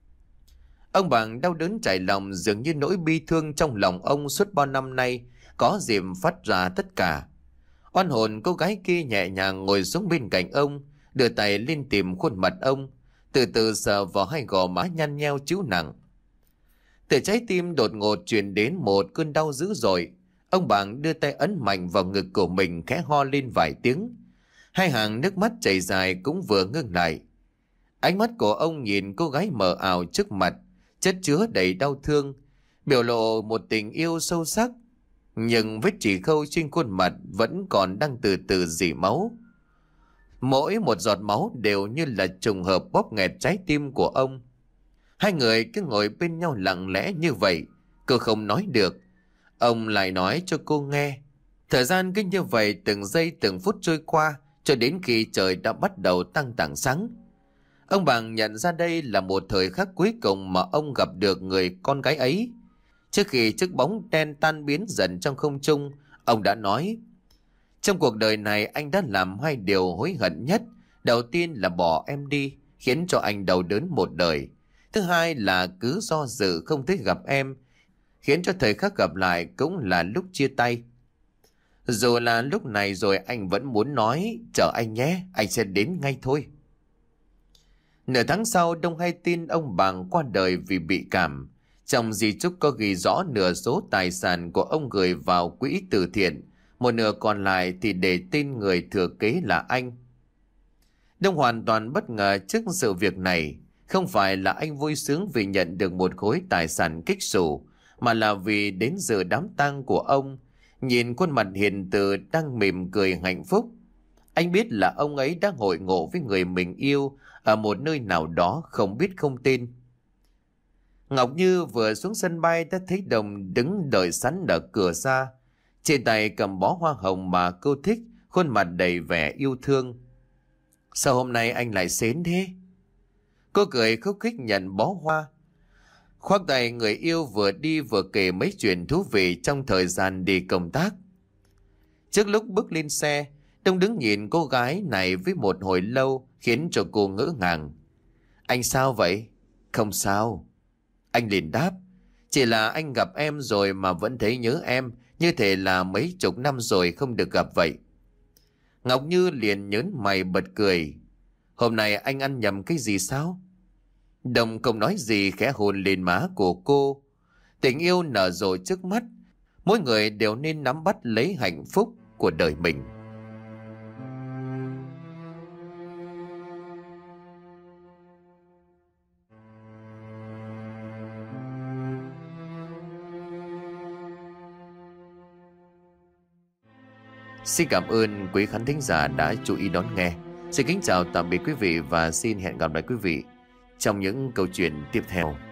Ông Bằng đau đớn trải lòng, dường như nỗi bi thương trong lòng ông suốt bao năm nay có dịp phát ra tất cả. Oan hồn cô gái kia nhẹ nhàng ngồi xuống bên cạnh ông, đưa tay lên tìm khuôn mặt ông, từ từ sờ vào hai gò má nhăn nheo trĩu nặng. Từ trái tim đột ngột truyền đến một cơn đau dữ dội. Ông Bằng đưa tay ấn mạnh vào ngực của mình, khẽ ho lên vài tiếng. Hai hàng nước mắt chảy dài cũng vừa ngưng lại. Ánh mắt của ông nhìn cô gái mờ ảo trước mặt, chất chứa đầy đau thương, biểu lộ một tình yêu sâu sắc. Nhưng vết chỉ khâu trên khuôn mặt vẫn còn đang từ từ rỉ máu. Mỗi một giọt máu đều như là trùng hợp bóp nghẹt trái tim của ông. Hai người cứ ngồi bên nhau lặng lẽ như vậy. Cô không nói được, ông lại nói cho cô nghe. Thời gian cứ như vậy từng giây từng phút trôi qua, cho đến khi trời đã bắt đầu tăng tảng sáng. Ông Bằng nhận ra đây là một thời khắc cuối cùng mà ông gặp được người con gái ấy. Trước khi chiếc bóng đen tan biến dần trong không trung, ông đã nói: trong cuộc đời này anh đã làm hai điều hối hận nhất. Đầu tiên là bỏ em đi, khiến cho anh đau đớn một đời. Thứ hai là cứ do dự không thích gặp em, khiến cho thời khắc gặp lại cũng là lúc chia tay. Dù là lúc này rồi anh vẫn muốn nói: chờ anh nhé, anh sẽ đến ngay thôi. Nửa tháng sau, Đông hay tin ông Bằng qua đời vì bị cảm. Trong di chúc có ghi rõ nửa số tài sản của ông gửi vào quỹ từ thiện, một nửa còn lại thì để tên người thừa kế là anh. Đông hoàn toàn bất ngờ trước sự việc này. Không phải là anh vui sướng vì nhận được một khối tài sản kích xù, mà là vì đến giờ đám tang của ông, nhìn khuôn mặt hiền từ đang mỉm cười hạnh phúc, anh biết là ông ấy đang hội ngộ với người mình yêu ở một nơi nào đó không biết không tên. Ngọc Như vừa xuống sân bay đã thấy Đồng đứng đợi sẵn ở cửa xa, trên tay cầm bó hoa hồng mà cô thích, khuôn mặt đầy vẻ yêu thương. Sao hôm nay anh lại xến thế? Cô cười khúc khích nhận bó hoa, khoác tay người yêu vừa đi vừa kể mấy chuyện thú vị trong thời gian đi công tác. Trước lúc bước lên xe, Đông đứng nhìn cô gái này với một hồi lâu khiến cho cô ngỡ ngàng. Anh sao vậy? Không sao. Anh liền đáp. Chỉ là anh gặp em rồi mà vẫn thấy nhớ em, như thể là mấy chục năm rồi không được gặp vậy. Ngọc Như liền nhớn mày bật cười. Hôm nay anh ăn nhầm cái gì sao? Đồng không nói gì, khẽ hôn lên má của cô. Tình yêu nở rộ trước mắt, mỗi người đều nên nắm bắt lấy hạnh phúc của đời mình. Xin cảm ơn quý khán thính giả đã chú ý đón nghe. Xin kính chào tạm biệt quý vị và xin hẹn gặp lại quý vị trong những câu chuyện tiếp theo.